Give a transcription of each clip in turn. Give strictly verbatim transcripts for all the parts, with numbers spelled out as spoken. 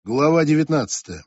Глава девятнадцатая.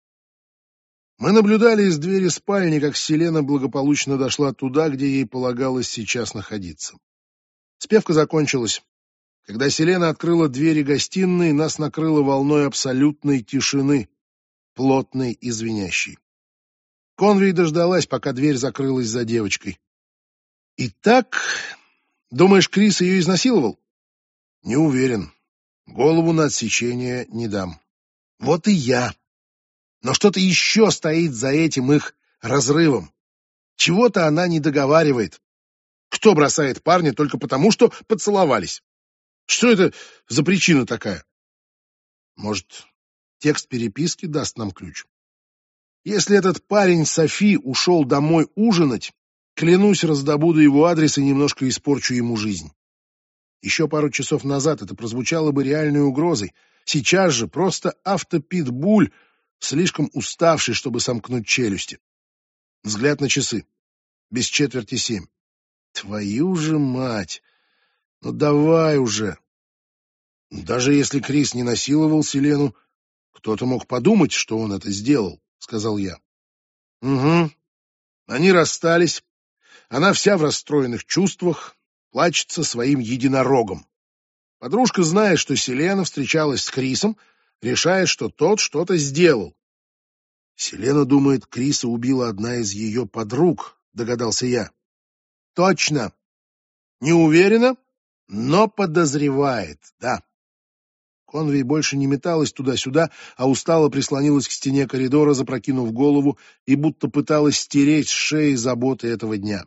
Мы наблюдали из двери спальни, как Селена благополучно дошла туда, где ей полагалось сейчас находиться. Спевка закончилась. Когда Селена открыла двери гостиной, нас накрыло волной абсолютной тишины, плотной и звенящей. Конвей дождалась, пока дверь закрылась за девочкой. «Итак, думаешь, Крис ее изнасиловал?» «Не уверен. Голову на отсечение не дам». «Вот и я. Но что-то еще стоит за этим их разрывом. Чего-то она не договаривает. Кто бросает парня только потому, что поцеловались? Что это за причина такая?» «Может, текст переписки даст нам ключ? Если этот парень Софи ушел домой ужинать, клянусь, раздобуду его адрес и немножко испорчу ему жизнь. Еще пару часов назад это прозвучало бы реальной угрозой. Сейчас же просто автопитбуль, слишком уставший, чтобы сомкнуть челюсти. Взгляд на часы. Без четверти семь. Твою же мать! Ну давай уже! Даже если Крис не насиловал Селену, кто-то мог подумать, что он это сделал, сказал я. Угу. Они расстались. Она вся в расстроенных чувствах, плачется своим единорогом. Подружка, зная, что Селена встречалась с Крисом, решает, что тот что-то сделал. Селена думает, Криса убила одна из ее подруг, догадался я. Точно. Не уверена, но подозревает, да. Конвей больше не металась туда-сюда, а устало прислонилась к стене коридора, запрокинув голову, и будто пыталась стереть с шеи заботы этого дня.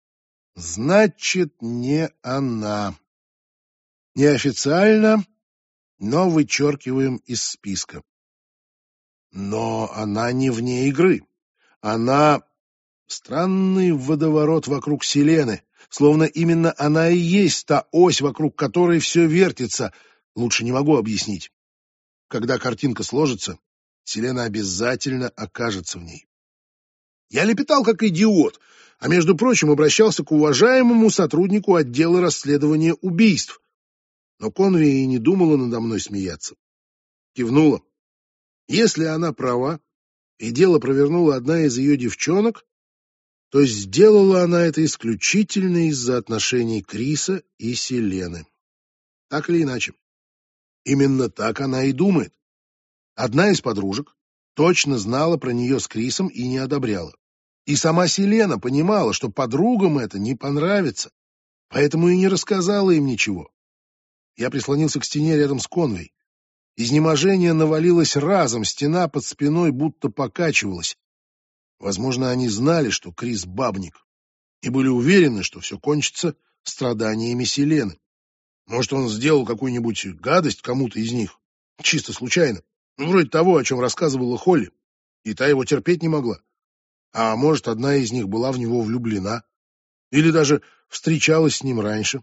Значит, не она. Неофициально, но вычеркиваем из списка. Но она не вне игры. Она... Странный водоворот вокруг Селены, словно именно она и есть та ось, вокруг которой все вертится. Лучше не могу объяснить. Когда картинка сложится, Селена обязательно окажется в ней. Я лепетал как идиот, а между прочим обращался к уважаемому сотруднику отдела расследования убийств. Но Конвей и не думала надо мной смеяться. Кивнула. Если она права, и дело провернула одна из ее девчонок, то сделала она это исключительно из-за отношений Криса и Селены. Так или иначе. Именно так она и думает. Одна из подружек точно знала про нее с Крисом и не одобряла. И сама Селена понимала, что подругам это не понравится, поэтому и не рассказала им ничего. Я прислонился к стене рядом с Конвей. Изнеможение навалилось разом, стена под спиной будто покачивалась. Возможно, они знали, что Крис бабник, и были уверены, что все кончится страданиями Селены. Может, он сделал какую-нибудь гадость кому-то из них, чисто случайно, ну, вроде того, о чем рассказывала Холли, и та его терпеть не могла. А может, одна из них была в него влюблена, или даже встречалась с ним раньше.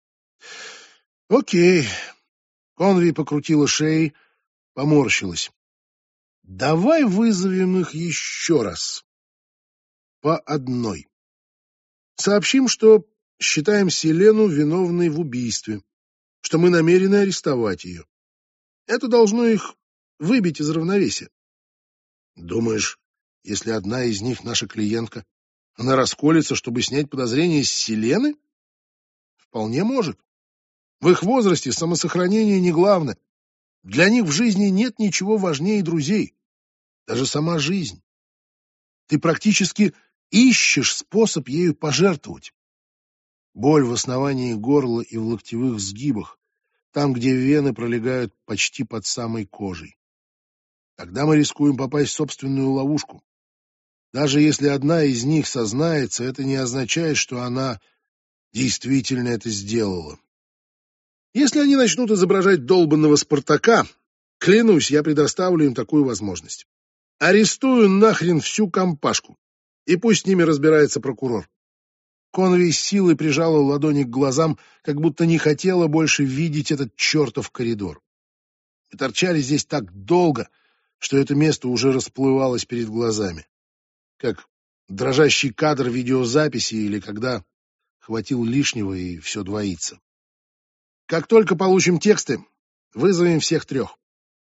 Окей. Конвей покрутила шеей, поморщилась. Давай вызовем их еще раз. По одной. Сообщим, что считаем Селену виновной в убийстве, что мы намерены арестовать ее. Это должно их выбить из равновесия. Думаешь, если одна из них наша клиентка, она расколется, чтобы снять подозрения с Селены? Вполне может. В их возрасте самосохранение не главное. Для них в жизни нет ничего важнее друзей. Даже сама жизнь. Ты практически ищешь способ ею пожертвовать. Боль в основании горла и в локтевых сгибах, там, где вены пролегают почти под самой кожей. Тогда мы рискуем попасть в собственную ловушку. Даже если одна из них сознается, это не означает, что она действительно это сделала. Если они начнут изображать долбанного Спартака, клянусь, я предоставлю им такую возможность. Арестую нахрен всю компашку, и пусть с ними разбирается прокурор. Конвей с силой прижала ладони к глазам, как будто не хотела больше видеть этот чертов коридор. Мы торчали здесь так долго, что это место уже расплывалось перед глазами. Как дрожащий кадр видеозаписи или когда хватил лишнего и все двоится. Как только получим тексты, вызовем всех трех.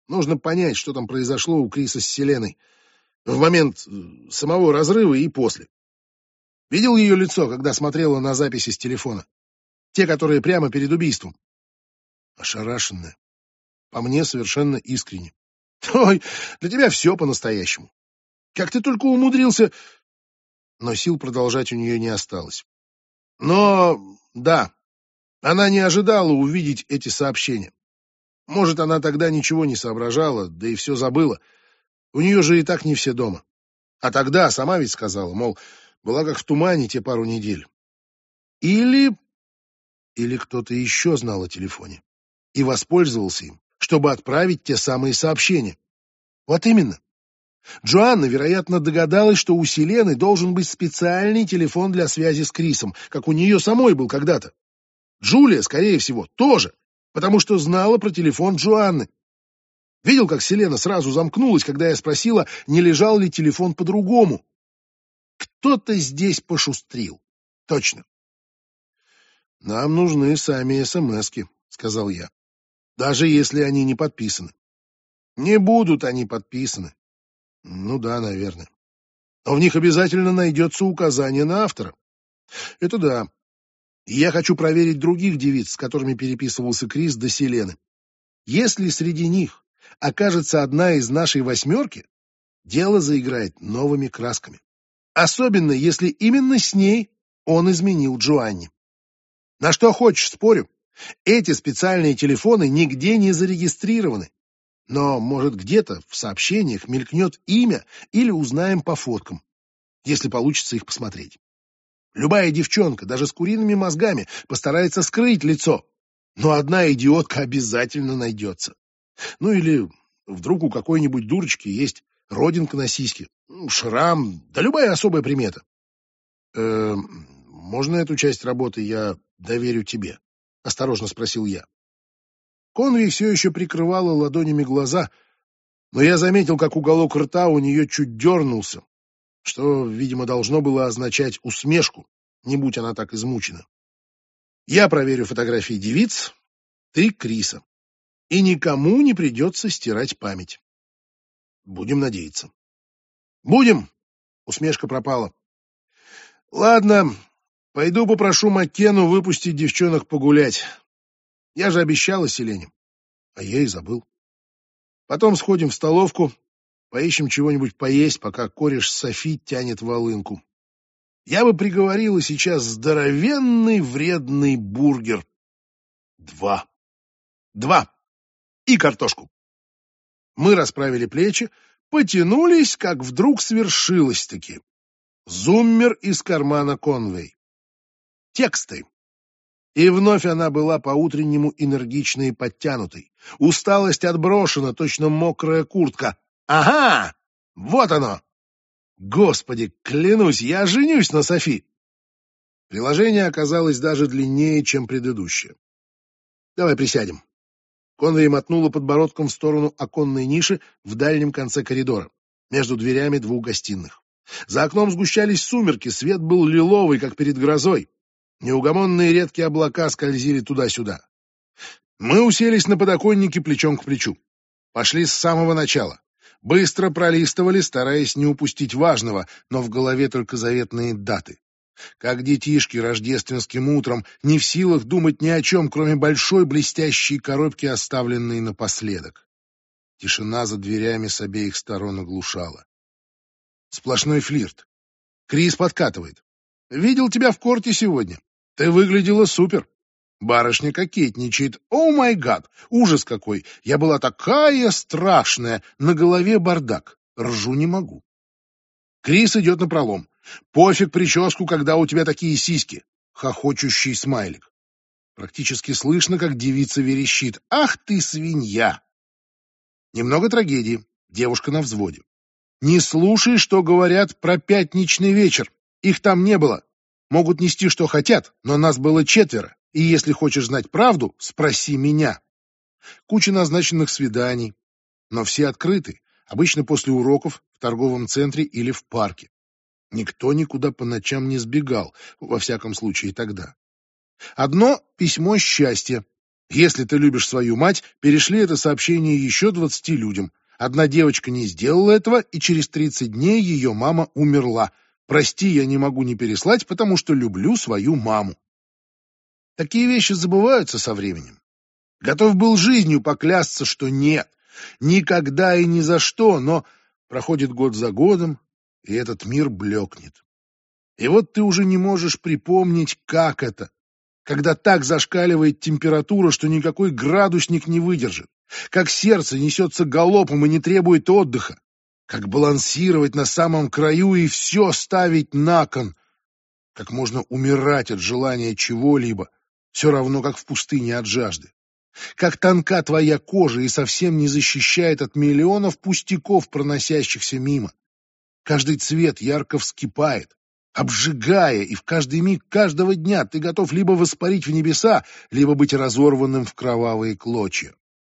Нужно понять, что там произошло у Криса с Селеной в момент э, самого разрыва и после. Видел ее лицо, когда смотрела на записи с телефона? Те, которые прямо перед убийством. Ошарашенная. По мне совершенно искренне. Ой, для тебя все по-настоящему. Как ты только умудрился... Но сил продолжать у нее не осталось. Но, да, она не ожидала увидеть эти сообщения. Может, она тогда ничего не соображала, да и все забыла. У нее же и так не все дома. А тогда сама ведь сказала, мол, была как в тумане те пару недель. Или... Или кто-то еще знал о телефоне и воспользовался им, чтобы отправить те самые сообщения. Вот именно. Джоанна, вероятно, догадалась, что у Селены должен быть специальный телефон для связи с Крисом, как у нее самой был когда-то. Джулия, скорее всего, тоже, потому что знала про телефон Джоанны. Видел, как Селена сразу замкнулась, когда я спросила, не лежал ли телефон по-другому. Кто-то здесь пошустрил. Точно. «Нам нужны сами эс-эм-эски», — сказал я, даже если они не подписаны. Не будут они подписаны. Ну да, наверное. Но в них обязательно найдется указание на автора. Это да. И я хочу проверить других девиц, с которыми переписывался Крис до Селены. Если среди них окажется одна из нашей восьмерки, дело заиграет новыми красками. Особенно, если именно с ней он изменил Джоанне. На что хочешь, спорю. Эти специальные телефоны нигде не зарегистрированы. Но, может, где-то в сообщениях мелькнет имя или узнаем по фоткам, если получится их посмотреть. Любая девчонка, даже с куриными мозгами, постарается скрыть лицо. Но одна идиотка обязательно найдется. Ну или вдруг у какой-нибудь дурочки есть родинка на сиське, шрам, да любая особая примета. Э, можно эту часть работы я доверю тебе? Осторожно спросил я. Конви все еще прикрывала ладонями глаза, но я заметил, как уголок рта у нее чуть дернулся, что, видимо, должно было означать усмешку, не будь она так измучена. Я проверю фотографии девиц, ты Криса, и никому не придется стирать память. Будем надеяться. Будем. Усмешка пропала. Ладно, пойду попрошу Маккену выпустить девчонок погулять. Я же обещала Селене, а я и забыл. Потом сходим в столовку, поищем чего-нибудь поесть, пока кореш Софи тянет волынку. Я бы приговорила сейчас здоровенный вредный бургер. Два. Два. И картошку. Мы расправили плечи, потянулись, как вдруг свершилось-таки. Зуммер из кармана Конвей. Тексты. И вновь она была по-утреннему энергичной и подтянутой. Усталость отброшена, точно мокрая куртка. Ага! Вот оно! Господи, клянусь, я женюсь на Софи! Приложение оказалось даже длиннее, чем предыдущее. Давай присядем. Конвей мотнула подбородком в сторону оконной ниши в дальнем конце коридора, между дверями двух гостиных. За окном сгущались сумерки, свет был лиловый, как перед грозой. Неугомонные редкие облака скользили туда-сюда. Мы уселись на подоконнике плечом к плечу. Пошли с самого начала. Быстро пролистывали, стараясь не упустить важного, но в голове только заветные даты. Как детишки рождественским утром, не в силах думать ни о чем, кроме большой блестящей коробки, оставленной напоследок. Тишина за дверями с обеих сторон оглушала. Сплошной флирт. Крис подкатывает. «Видел тебя в корте сегодня. Ты выглядела супер. Барышня кокетничает. О май гад! Ужас какой! Я была такая страшная! На голове бардак. Ржу не могу». Крис идет напролом. «Пофиг прическу, когда у тебя такие сиськи!» Хохочущий смайлик. Практически слышно, как девица верещит. «Ах ты, свинья!» Немного трагедии. Девушка на взводе. «Не слушай, что говорят про пятничный вечер. Их там не было. Могут нести, что хотят, но нас было четверо. И если хочешь знать правду, спроси меня». Куча назначенных свиданий. Но все открыты. Обычно после уроков, в торговом центре или в парке. Никто никуда по ночам не сбегал, во всяком случае тогда. Одно письмо счастья. Если ты любишь свою мать, перешли это сообщение еще двадцати людям. Одна девочка не сделала этого, и через тридцать дней ее мама умерла. Прости, я не могу не переслать, потому что люблю свою маму. Такие вещи забываются со временем. Готов был жизнью поклясться, что нет. Никогда и ни за что, но проходит год за годом, и этот мир блекнет. И вот ты уже не можешь припомнить, как это, когда так зашкаливает температура, что никакой градусник не выдержит, как сердце несется галопом и не требует отдыха, как балансировать на самом краю и все ставить на кон, как можно умирать от желания чего-либо, все равно как в пустыне от жажды. Как тонка твоя кожа и совсем не защищает от миллионов пустяков, проносящихся мимо. Каждый цвет ярко вскипает, обжигая, и в каждый миг каждого дня ты готов либо воспарить в небеса, либо быть разорванным в кровавые клочья.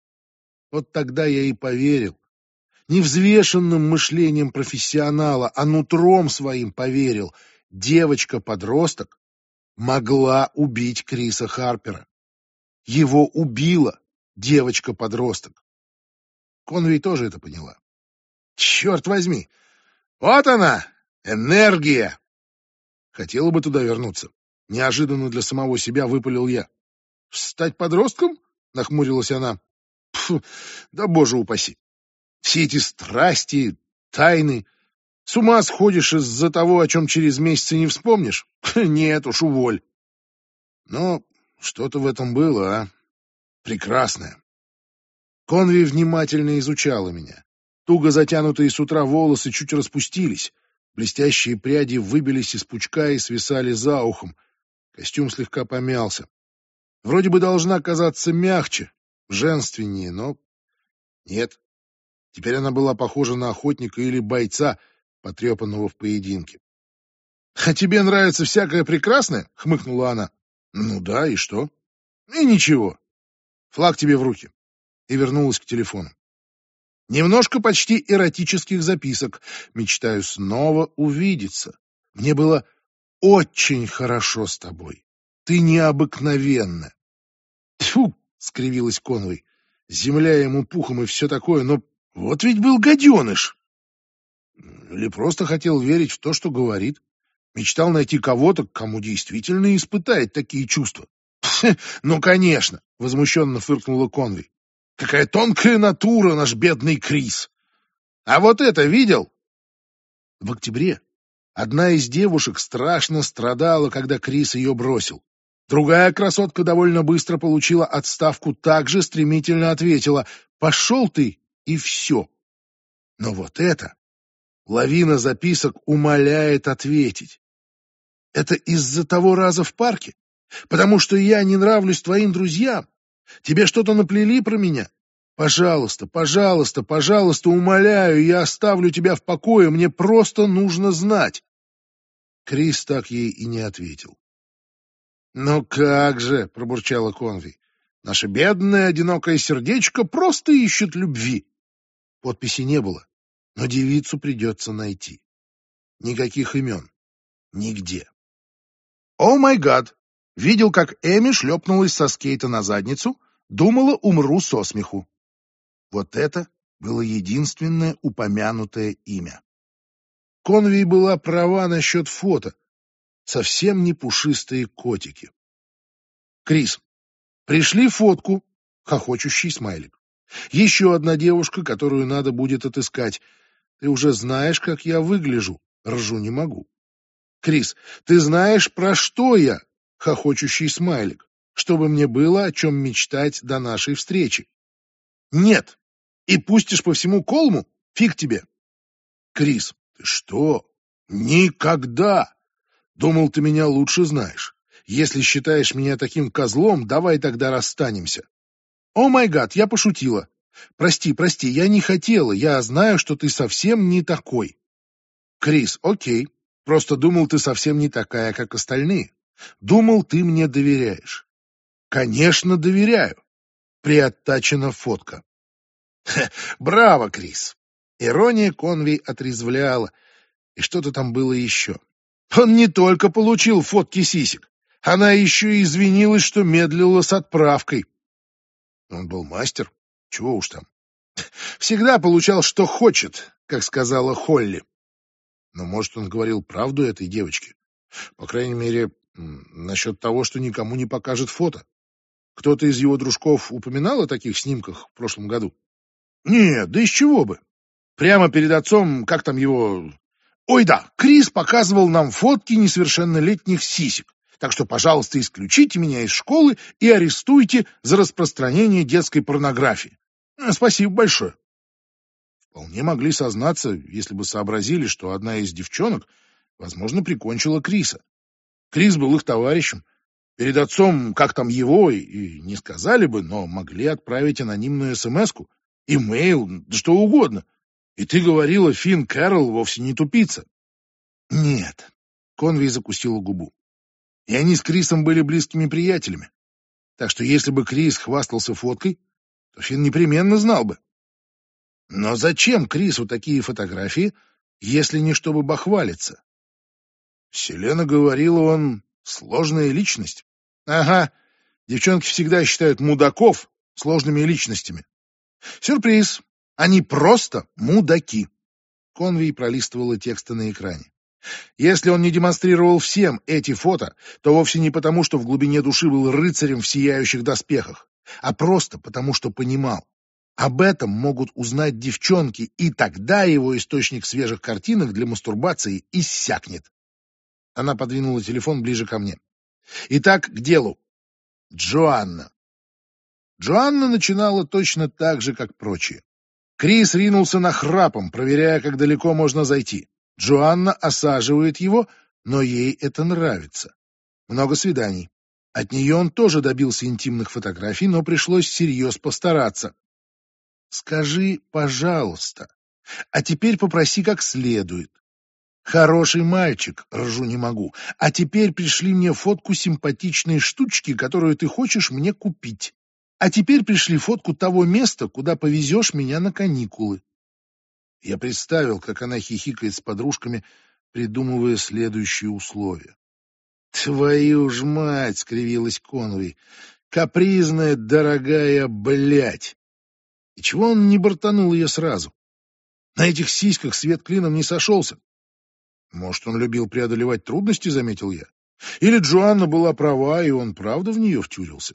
Вот тогда я и поверил. Не взвешенным мышлением профессионала, а нутром своим поверил. Девочка-подросток могла убить Криса Харпера. Его убила девочка-подросток. Конвей тоже это поняла. Черт возьми! Вот она! Энергия! Хотела бы туда вернуться. Неожиданно для самого себя выпалил я. Стать подростком? Нахмурилась она. Пфу, да боже упаси. Все эти страсти, тайны. С ума сходишь из-за того, о чем через месяц не вспомнишь? Нет уж, уволь. Но что-то в этом было, а? Прекрасное. Конви внимательно изучала меня. Туго затянутые с утра волосы чуть распустились. Блестящие пряди выбились из пучка и свисали за ухом. Костюм слегка помялся. Вроде бы должна казаться мягче, женственнее, но нет. Теперь она была похожа на охотника или бойца, потрепанного в поединке. — А тебе нравится всякое прекрасное? — хмыкнула она. — Ну да, и что? — И ничего. Флаг тебе в руки. И вернулась к телефону. Немножко почти эротических записок. Мечтаю снова увидеться. Мне было очень хорошо с тобой. Ты необыкновенна. Тьфу, скривилась Конвой. Земля ему пухом и все такое, но вот ведь был гаденыш. Или просто хотел верить в то, что говорит. Мечтал найти кого-то, кому действительно испытает такие чувства. Ну, конечно, возмущенно фыркнула Конвей. Какая тонкая натура наш бедный Крис. А вот это видел? В октябре одна из девушек страшно страдала, когда Крис ее бросил. Другая красотка довольно быстро получила отставку, также стремительно ответила: «Пошел ты!» и все. Но вот это лавина записок умоляет ответить. Это из-за того раза в парке? Потому что я не нравлюсь твоим друзьям? Тебе что-то наплели про меня? Пожалуйста, пожалуйста, пожалуйста, умоляю, я оставлю тебя в покое, мне просто нужно знать. Крис так ей и не ответил. «Ну как же», — пробурчала Конвей, — «наше бедное одинокое сердечко просто ищет любви». Подписи не было, но девицу придется найти. Никаких имен. Нигде. О май гад! Видел, как Эми шлепнулась со скейта на задницу, думала, умру со смеху. Вот это было единственное упомянутое имя. Конвей была права насчет фото. Совсем не пушистые котики. Крис, пришли фотку, хохочущий смайлик. Еще одна девушка, которую надо будет отыскать. Ты уже знаешь, как я выгляжу. Ржу не могу. Крис, ты знаешь, про что я? Хохочущий смайлик. Чтобы мне было о чем мечтать до нашей встречи. Нет. И пустишь по всему Колму? Фиг тебе. Крис, ты что? Никогда. Думал, ты меня лучше знаешь. Если считаешь меня таким козлом, давай тогда расстанемся. О май гад, я пошутила. Прости, прости, я не хотела. Я знаю, что ты совсем не такой. Крис, окей. Просто думал, ты совсем не такая, как остальные. Думал, ты мне доверяешь. Конечно, доверяю. Приоттачена фотка. Хе, браво, Крис. Ирония Конвей отрезвляла. И что-то там было еще. Он не только получил фотки сисек. Она еще и извинилась, что медлила с отправкой. Он был мастер. Чего уж там. Всегда получал, что хочет, как сказала Холли. Но, может, он говорил правду этой девочке. По крайней мере, насчет того, что никому не покажет фото. Кто-то из его дружков упоминал о таких снимках в прошлом году? Нет, да из чего бы. Прямо перед отцом, как там его... Ой, да, Крис показывал нам фотки несовершеннолетних сисек. Так что, пожалуйста, исключите меня из школы и арестуйте за распространение детской порнографии. Спасибо большое. Вполне могли сознаться, если бы сообразили, что одна из девчонок, возможно, прикончила Криса. Крис был их товарищем. Перед отцом, как там его, и не сказали бы, но могли отправить анонимную смс-ку, имейл, да что угодно. И ты говорила, Финн Кэрролл вовсе не тупица. Нет. Конвей закусила губу. И они с Крисом были близкими приятелями. Так что если бы Крис хвастался фоткой, то Финн непременно знал бы. Но зачем Крису такие фотографии, если не чтобы бахвалиться? Селена говорила, он сложная личность. Ага, девчонки всегда считают мудаков сложными личностями. Сюрприз, они просто мудаки. Конвей пролистывала тексты на экране. Если он не демонстрировал всем эти фото, то вовсе не потому, что в глубине души был рыцарем в сияющих доспехах, а просто потому, что понимал. Об этом могут узнать девчонки, и тогда его источник свежих картинок для мастурбации иссякнет. Она подвинула телефон ближе ко мне. Итак, к делу. Джоанна. Джоанна начинала точно так же, как прочие. Крис ринулся нахрапом, проверяя, как далеко можно зайти. Джоанна осаживает его, но ей это нравится. Много свиданий. От нее он тоже добился интимных фотографий, но пришлось всерьез постараться. Скажи, пожалуйста, а теперь попроси как следует. Хороший мальчик, ржу не могу, а теперь пришли мне фотку симпатичной штучки, которую ты хочешь мне купить. А теперь пришли фотку того места, куда повезешь меня на каникулы. Я представил, как она хихикает с подружками, придумывая следующие условия. «Твою ж мать!» — скривилась Конвей. «Капризная, дорогая, блядь!» И чего он не бортанул ее сразу? На этих сиськах свет клином не сошелся. Может, он любил преодолевать трудности, заметил я. Или Джоанна была права, и он правда в нее втюрился.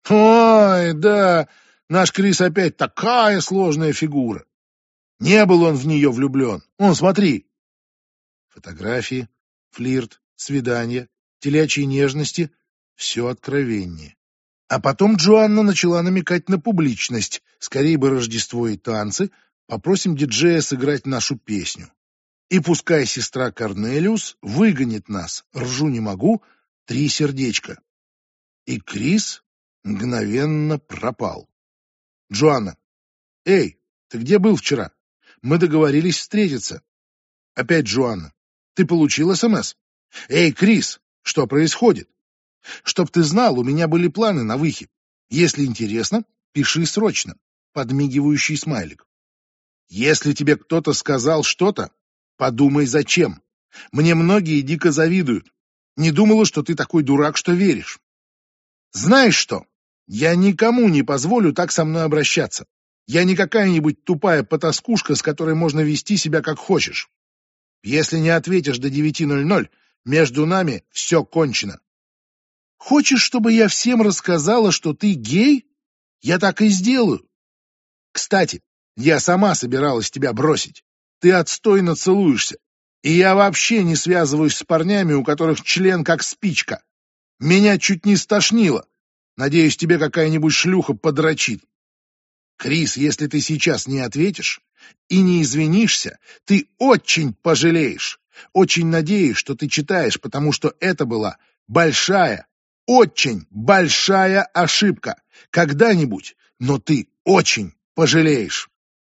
Ой, да, наш Крис опять такая сложная фигура. Не был он в нее влюблен. Вон, смотри. Фотографии, флирт, свидания, телячьи нежности — все откровение. А потом Джоанна начала намекать на публичность. Скорее бы Рождество и танцы, попросим диджея сыграть нашу песню. И пускай сестра Корнелиус выгонит нас, ржу не могу, три сердечка. И Крис мгновенно пропал. Джоанна. Эй, ты где был вчера? Мы договорились встретиться. Опять Джоанна. Ты получил СМС? Эй, Крис, что происходит? Чтоб ты знал, у меня были планы на выход. Если интересно, пиши срочно. Подмигивающий смайлик. Если тебе кто-то сказал что-то, подумай, зачем. Мне многие дико завидуют. Не думала, что ты такой дурак, что веришь. Знаешь что? Я никому не позволю так со мной обращаться. Я не какая-нибудь тупая потаскушка, с которой можно вести себя как хочешь. Если не ответишь до девяти ноль-ноль, между нами все кончено. Хочешь, чтобы я всем рассказала, что ты гей? Я так и сделаю. Кстати, я сама собиралась тебя бросить. Ты отстойно целуешься. И я вообще не связываюсь с парнями, у которых член как спичка. Меня чуть не стошнило. Надеюсь, тебе какая-нибудь шлюха подрочит. Крис, если ты сейчас не ответишь и не извинишься, ты очень пожалеешь. Очень надеюсь, что ты читаешь, потому что это была большая, очень большая ошибка. Когда-нибудь, но ты очень пожалеешь.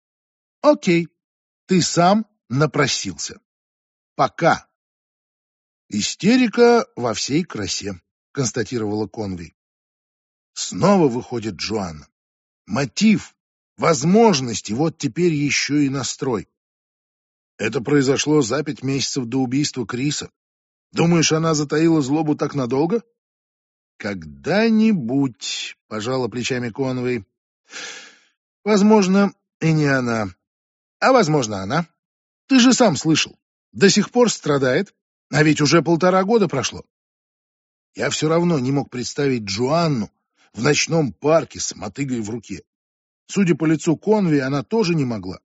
Окей, ты сам напросился. Пока. Истерика во всей красе, констатировала Конвей. Снова выходит Джоанна. Мотив, возможности, вот теперь еще и настрой. Это произошло за пять месяцев до убийства Криса. Думаешь, она затаила злобу так надолго? Когда-нибудь, пожала плечами Конвей. Возможно, и не она. А возможно, она. Ты же сам слышал. До сих пор страдает, а ведь уже полтора года прошло. Я все равно не мог представить Джоанну в ночном парке с мотыгой в руке. Судя по лицу Конви, она тоже не могла.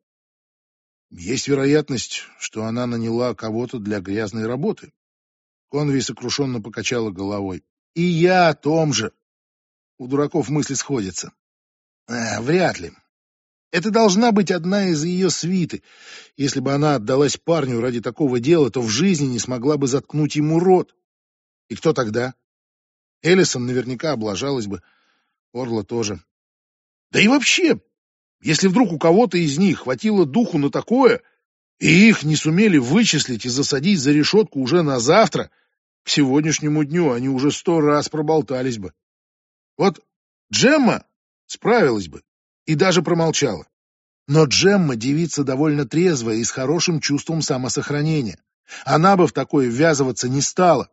Есть вероятность, что она наняла кого-то для грязной работы. Конви сокрушенно покачала головой. И я о том же. У дураков мысли сходятся. А, вряд ли. Это должна быть одна из ее свиты. Если бы она отдалась парню ради такого дела, то в жизни не смогла бы заткнуть ему рот. И кто тогда? Эллисон наверняка облажалась бы. Орла тоже. Да и вообще, если вдруг у кого-то из них хватило духу на такое, и их не сумели вычислить и засадить за решетку уже на завтра, к сегодняшнему дню они уже сто раз проболтались бы. Вот Джемма справилась бы и даже промолчала. Но Джемма девица довольно трезвая и с хорошим чувством самосохранения. Она бы в такое ввязываться не стала.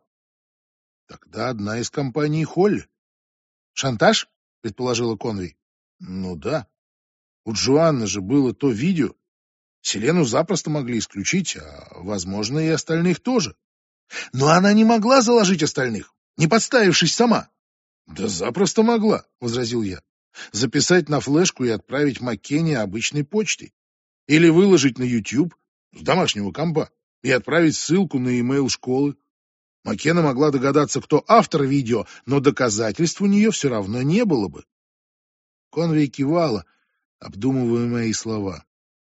Тогда одна из компаний Холли. Шантаж? Предположила Конви. Ну да. У Джоанны же было то видео. Селену запросто могли исключить, а, возможно, и остальных тоже. Но она не могла заложить остальных, не подставившись сама. Да запросто могла, возразил я. Записать на флешку и отправить Маккенни обычной почтой. Или выложить на YouTube с домашнего компа и отправить ссылку на имейл школы. Маккенна могла догадаться, кто автор видео, но доказательств у нее все равно не было бы. Конвей кивала, обдумывая мои слова.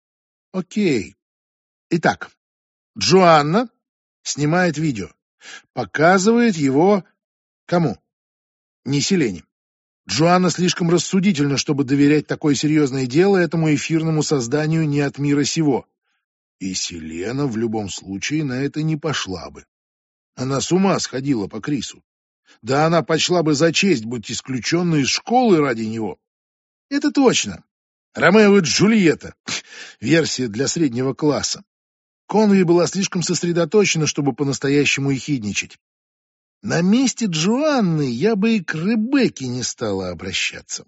Окей. Итак, Джоанна снимает видео, показывает его кому? Не Селене. Джоанна слишком рассудительна, чтобы доверять такое серьезное дело этому эфирному созданию не от мира сего. И Селена в любом случае на это не пошла бы. Она с ума сходила по Крису. Да она почла бы за честь быть исключенной из школы ради него. Это точно. Ромео и Джульетта. Версия для среднего класса. Конви была слишком сосредоточена, чтобы по-настоящему ехидничать. На месте Джоанны я бы и к Ребекке не стала обращаться.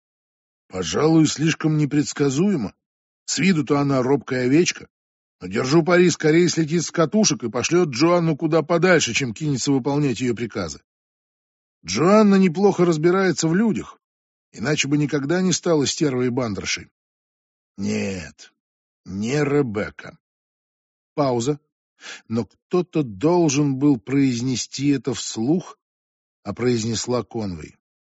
Пожалуй, слишком непредсказуемо. С виду-то она робкая овечка. Но держу пари, скорее слетит с катушек и пошлет Джоанну куда подальше, чем кинется выполнять ее приказы. Джоанна неплохо разбирается в людях, иначе бы никогда не стала стервой и бандершей. Нет, не Ребекка. Пауза. Но кто-то должен был произнести это вслух, а произнесла Конвей.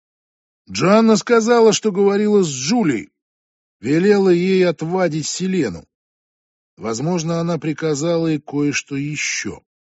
Джоанна сказала, что говорила с Джулией, велела ей отвадить Селену. Возможно, она приказала и кое-что еще.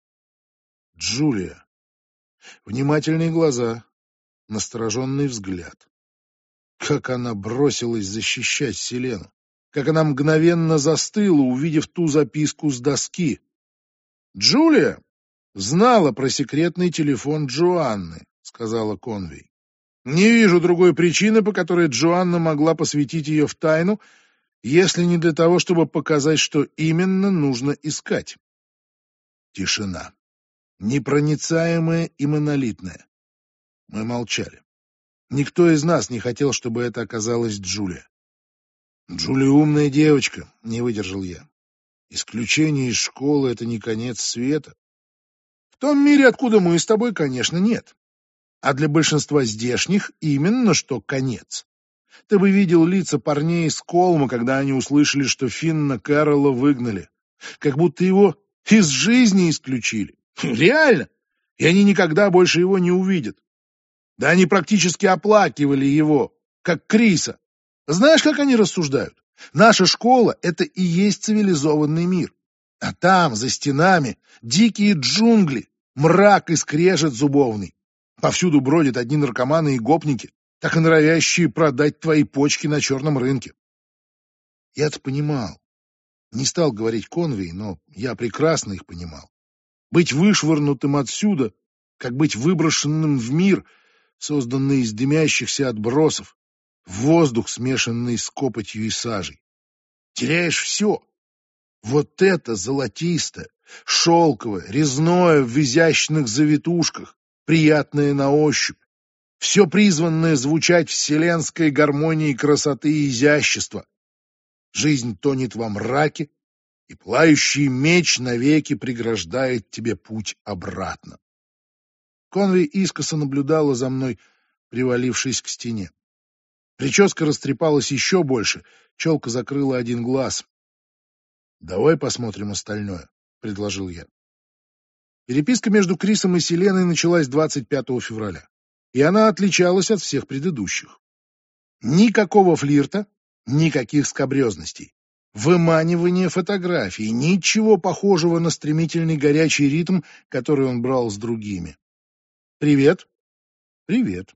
Джулия. Внимательные глаза, настороженный взгляд. Как она бросилась защищать Селену. Как она мгновенно застыла, увидев ту записку с доски. Джулия знала про секретный телефон Джоанны, сказала Конвей. Не вижу другой причины, по которой Джоанна могла посвятить ее в тайну, если не для того, чтобы показать, что именно нужно искать. Тишина. Непроницаемая и монолитная. Мы молчали. Никто из нас не хотел, чтобы это оказалась Джулия. Джулия умная девочка, не выдержал я. Исключение из школы — это не конец света. В том мире, откуда мы с тобой, конечно, нет. А для большинства здешних именно что конец. Ты бы видел лица парней из Колма, когда они услышали, что Финна Кэрролла выгнали. Как будто его из жизни исключили. Реально. И они никогда больше его не увидят. Да они практически оплакивали его, как Криса. Знаешь, как они рассуждают? Наша школа — это и есть цивилизованный мир. А там, за стенами, дикие джунгли, мрак и скрежет зубовный. Повсюду бродят одни наркоманы и гопники, так и норовящие продать твои почки на черном рынке. Я-то понимал. Не стал говорить Конвей, но я прекрасно их понимал. Быть вышвырнутым отсюда, как быть выброшенным в мир, созданный из дымящихся отбросов, в воздух, смешанный с копотью и сажей. Теряешь все. Вот это золотистое, шелковое, резное в изящных завитушках, приятное на ощупь. Все призванное звучать вселенской гармонии красоты и изящества. Жизнь тонет во мраке, и пылающий меч навеки преграждает тебе путь обратно. Конвей искоса наблюдала за мной, привалившись к стене. Прическа растрепалась еще больше, челка закрыла один глаз. «Давай посмотрим остальное», — предложил я. Переписка между Крисом и Селеной началась двадцать пятого февраля, и она отличалась от всех предыдущих. Никакого флирта, никаких скабрезностей. Выманивание фотографий, ничего похожего на стремительный горячий ритм, который он брал с другими. «Привет». «Привет».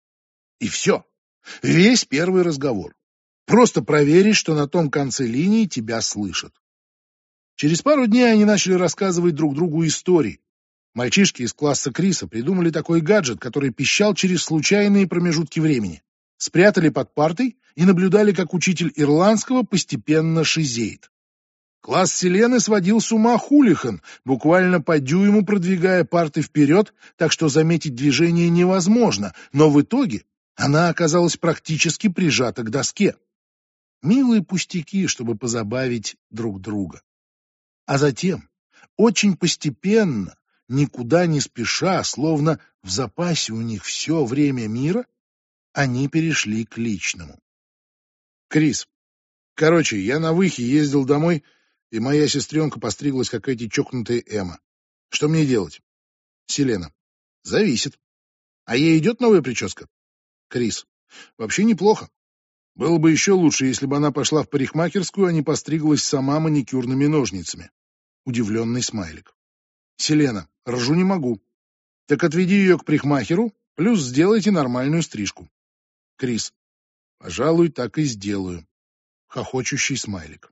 И все. Весь первый разговор. Просто проверить, что на том конце линии тебя слышат. Через пару дней они начали рассказывать друг другу истории. Мальчишки из класса Криса придумали такой гаджет, который пищал через случайные промежутки времени. Спрятали под партой и наблюдали, как учитель ирландского постепенно шизеет. Класс Селены сводил с ума Хулихан, буквально по дюйму продвигая парты вперед, так что заметить движение невозможно, но в итоге она оказалась практически прижата к доске. Милые пустяки, чтобы позабавить друг друга. А затем, очень постепенно, никуда не спеша, словно в запасе у них все время мира, они перешли к личному. Крис, короче, я на выхе ездил домой, и моя сестренка постриглась, как эти чокнутые Эмма. Что мне делать? Селена. Зависит. А ей идет новая прическа? Крис. Вообще неплохо. Было бы еще лучше, если бы она пошла в парикмахерскую, а не постриглась сама маникюрными ножницами. Удивленный смайлик. Селена. Ржу не могу. Так отведи ее к парикмахеру, плюс сделайте нормальную стрижку. Крис. Пожалуй, так и сделаю. Хохочущий смайлик.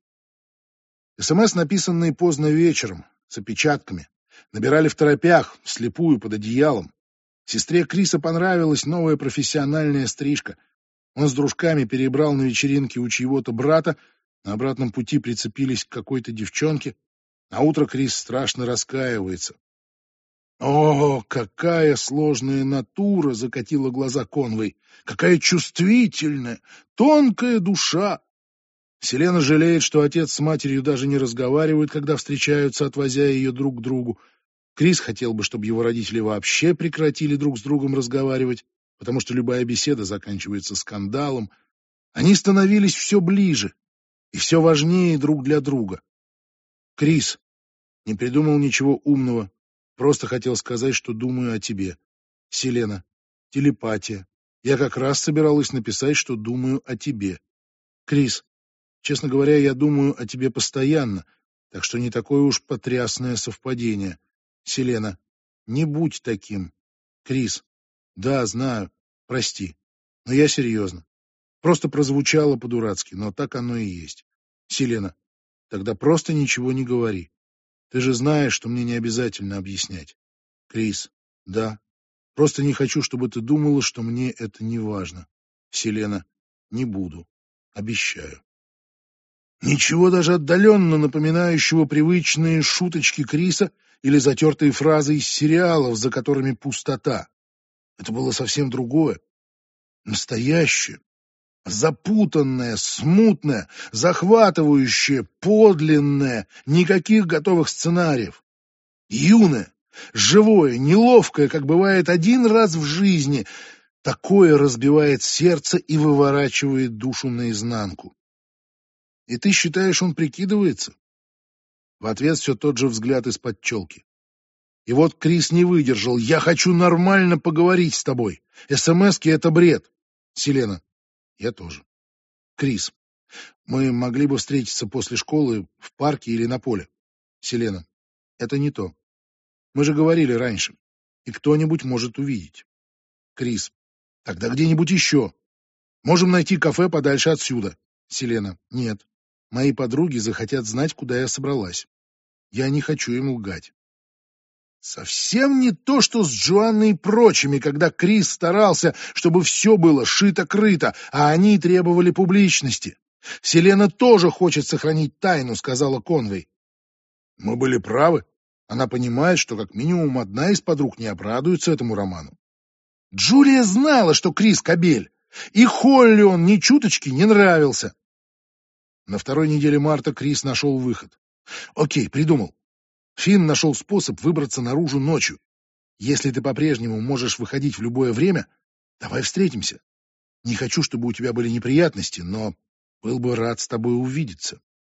СМС, написанные поздно вечером, с опечатками. Набирали второпях, вслепую, под одеялом. Сестре Криса понравилась новая профессиональная стрижка. Он с дружками перебрал на вечеринке у чьего-то брата, на обратном пути прицепились к какой-то девчонке, а утро Крис страшно раскаивается. «О, какая сложная натура!» — закатила глаза Конвей. «Какая чувствительная, тонкая душа!» Селена жалеет, что отец с матерью даже не разговаривают, когда встречаются, отвозя ее друг к другу. Крис хотел бы, чтобы его родители вообще прекратили друг с другом разговаривать, потому что любая беседа заканчивается скандалом. Они становились все ближе и все важнее друг для друга. Крис не придумал ничего умного, просто хотел сказать, что думаю о тебе. Селена. Телепатия. Я как раз собиралась написать, что думаю о тебе. Крис. Честно говоря, я думаю о тебе постоянно, так что не такое уж потрясное совпадение. Селена. Не будь таким. Крис. Да, знаю. Прости. Но я серьезно. Просто прозвучало по-дурацки, но так оно и есть. Селена. Тогда просто ничего не говори. Ты же знаешь, что мне не обязательно объяснять. Крис. Да. Просто не хочу, чтобы ты думала, что мне это не важно. Селена. Не буду. Обещаю. Ничего даже отдаленно напоминающего привычные шуточки Криса или затертые фразы из сериалов, за которыми пустота. Это было совсем другое. Настоящее. Запутанное, смутное, захватывающее, подлинное, никаких готовых сценариев. Юное, живое, неловкое, как бывает один раз в жизни. Такое разбивает сердце и выворачивает душу наизнанку. И ты считаешь, он прикидывается? В ответ все тот же взгляд из-под челки. И вот Крис не выдержал. Я хочу нормально поговорить с тобой. СМСки — это бред. Селена. Я тоже. Крис. Мы могли бы встретиться после школы в парке или на поле. Селена. Это не то. Мы же говорили раньше. И кто-нибудь может увидеть. Крис. Тогда где-нибудь еще. Можем найти кафе подальше отсюда. Селена. Нет. Мои подруги захотят знать, куда я собралась. Я не хочу им лгать. Совсем не то, что с Джоанной и прочими, когда Крис старался, чтобы все было шито-крыто, а они требовали публичности. Селена тоже хочет сохранить тайну, сказала Конвей. Мы были правы. Она понимает, что как минимум одна из подруг не обрадуется этому роману. Джулия знала, что Крис кобель, и Холли он ни чуточки не нравился. На второй неделе марта Крис нашел выход. Окей, придумал. Финн нашел способ выбраться наружу ночью. Если ты по-прежнему можешь выходить в любое время, давай встретимся. Не хочу, чтобы у тебя были неприятности, но был бы рад с тобой увидеться.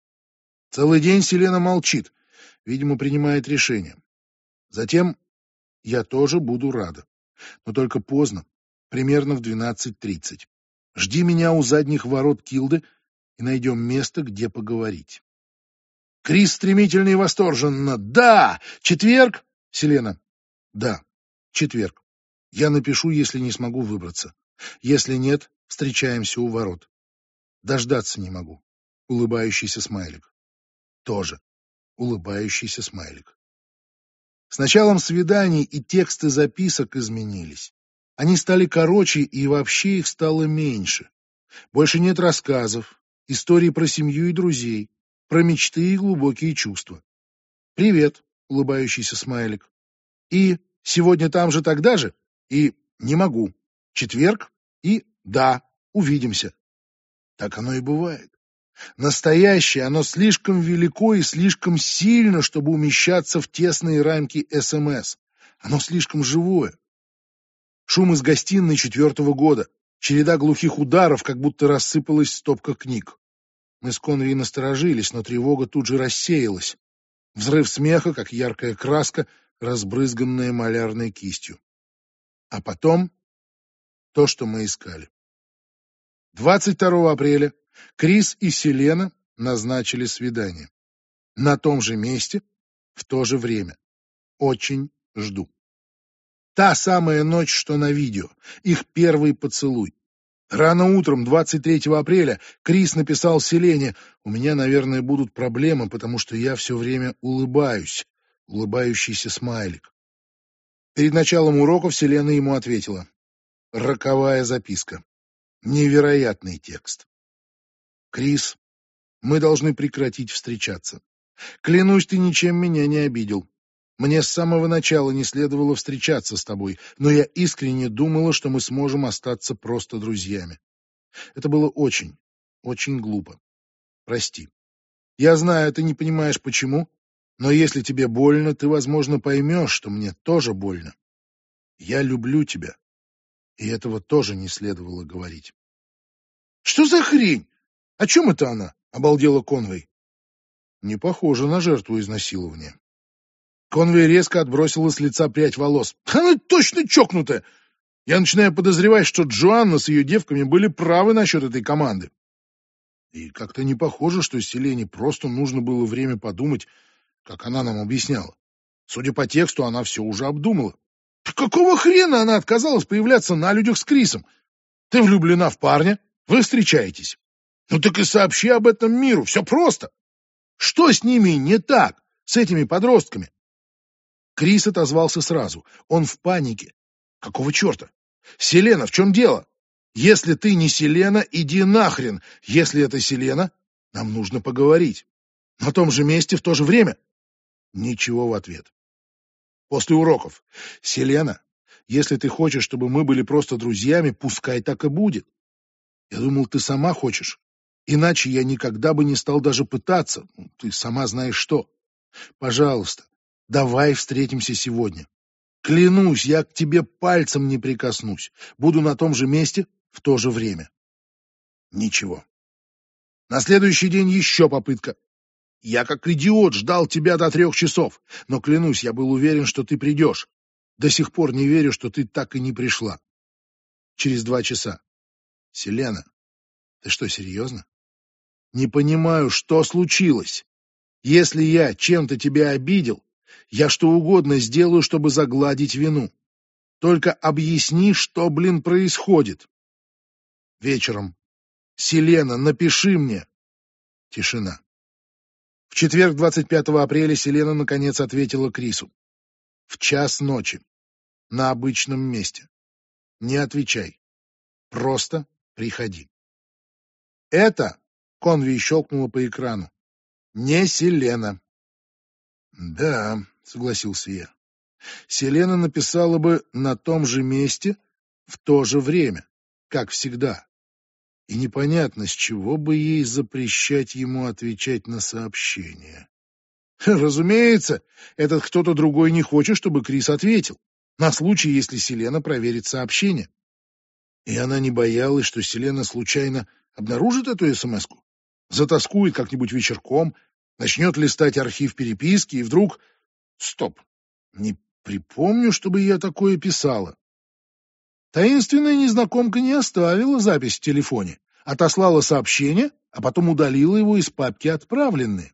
Целый день Селена молчит, видимо, принимает решение. Затем я тоже буду рада, но только поздно, примерно в двенадцать тридцать. Жди меня у задних ворот Килды и найдем место, где поговорить. Крис стремительно и восторженно. Да! Четверг? Селена. Да, четверг. Я напишу, если не смогу выбраться. Если нет, встречаемся у ворот. Дождаться не могу. Улыбающийся смайлик. Тоже улыбающийся смайлик. С началом свиданий и тексты записок изменились. Они стали короче, и вообще их стало меньше. Больше нет рассказов, историй про семью и друзей, про мечты и глубокие чувства. «Привет», — улыбающийся смайлик. И «сегодня там же, тогда же?» И «не могу». Четверг и «да, увидимся». Так оно и бывает. Настоящее, оно слишком велико и слишком сильно, чтобы умещаться в тесные рамки СМС. Оно слишком живое. Шум из гостиной четвертого года. Череда глухих ударов, как будто рассыпалась стопка книг. Мы с Конви насторожились, но тревога тут же рассеялась. Взрыв смеха, как яркая краска, разбрызганная малярной кистью. А потом то, что мы искали. двадцать второго апреля Крис и Селена назначили свидание. На том же месте, в то же время. Очень жду. Та самая ночь, что на видео. Их первый поцелуй. Рано утром, двадцать третьего апреля, Крис написал Селене: «У меня, наверное, будут проблемы, потому что я все время улыбаюсь». Улыбающийся смайлик. Перед началом уроков Селена ему ответила. Роковая записка. Невероятный текст. «Крис, мы должны прекратить встречаться. Клянусь, ты ничем меня не обидел. Мне с самого начала не следовало встречаться с тобой, но я искренне думала, что мы сможем остаться просто друзьями. Это было очень, очень глупо. Прости. Я знаю, ты не понимаешь, почему, но если тебе больно, ты, возможно, поймешь, что мне тоже больно. Я люблю тебя, и этого тоже не следовало говорить». «Что за хрень? О чем это она?» — обалдела Конвей. Не похоже на жертву изнасилования. Конвей резко отбросила с лица прядь волос. «Она точно чокнутая! Я начинаю подозревать, что Джоанна с ее девками были правы насчет этой команды. И как-то не похоже, что Селене просто нужно было время подумать, как она нам объясняла. Судя по тексту, она все уже обдумала. Какого хрена она отказалась появляться на людях с Крисом? Ты влюблена в парня, вы встречаетесь. Ну так и сообщи об этом миру, все просто. Что с ними не так, с этими подростками?» Крис отозвался сразу. Он в панике. Какого черта? Селена, в чем дело? Если ты не Селена, иди нахрен. Если это Селена, нам нужно поговорить. На том же месте в то же время. Ничего в ответ. После уроков. Селена, если ты хочешь, чтобы мы были просто друзьями, пускай так и будет. Я думал, ты сама хочешь. Иначе я никогда бы не стал даже пытаться. Ты сама знаешь что. Пожалуйста, давай встретимся сегодня. Клянусь, я к тебе пальцем не прикоснусь. Буду на том же месте в то же время. Ничего. На следующий день еще попытка. Я как идиот ждал тебя до трех часов. Но клянусь, я был уверен, что ты придешь. До сих пор не верю, что ты так и не пришла. Через два часа. Селена, ты что, серьезно? Не понимаю, что случилось. Если я чем-то тебя обидел, я что угодно сделаю, чтобы загладить вину. Только объясни, что, блин, происходит. Вечером. Селена, напиши мне. Тишина. В четверг, двадцать пятого апреля, Селена наконец ответила Крису. В час ночи. На обычном месте. Не отвечай. Просто приходи. Это, Конви щелкнула по экрану, не Селена. Да, согласился я. Селена написала бы на том же месте в то же время, как всегда. И непонятно, с чего бы ей запрещать ему отвечать на сообщения. Разумеется, этот кто-то другой не хочет, чтобы Крис ответил, на случай, если Селена проверит сообщение. И она не боялась, что Селена случайно обнаружит эту смс-ку, затаскует как-нибудь вечерком, начнет листать архив переписки и вдруг... Стоп! Не припомню, чтобы я такое писала. Таинственная незнакомка не оставила запись в телефоне, отослала сообщение, а потом удалила его из папки «Отправленные».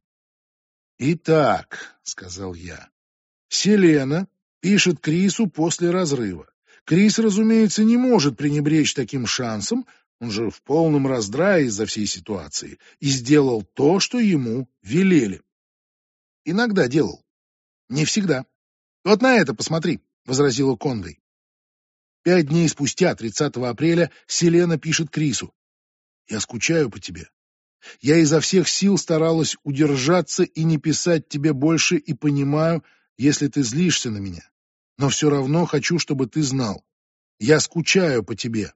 «Итак», — сказал я, — «Селена пишет Крису после разрыва. Крис, разумеется, не может пренебречь таким шансом, он же в полном раздрае из-за всей ситуации, и сделал то, что ему велели. Иногда делал. Не всегда. Вот на это посмотри», — возразила Конвей. Пять дней спустя, тридцатого апреля, Селена пишет Крису: «Я скучаю по тебе. Я изо всех сил старалась удержаться и не писать тебе больше и понимаю, если ты злишься на меня. Но все равно хочу, чтобы ты знал. Я скучаю по тебе».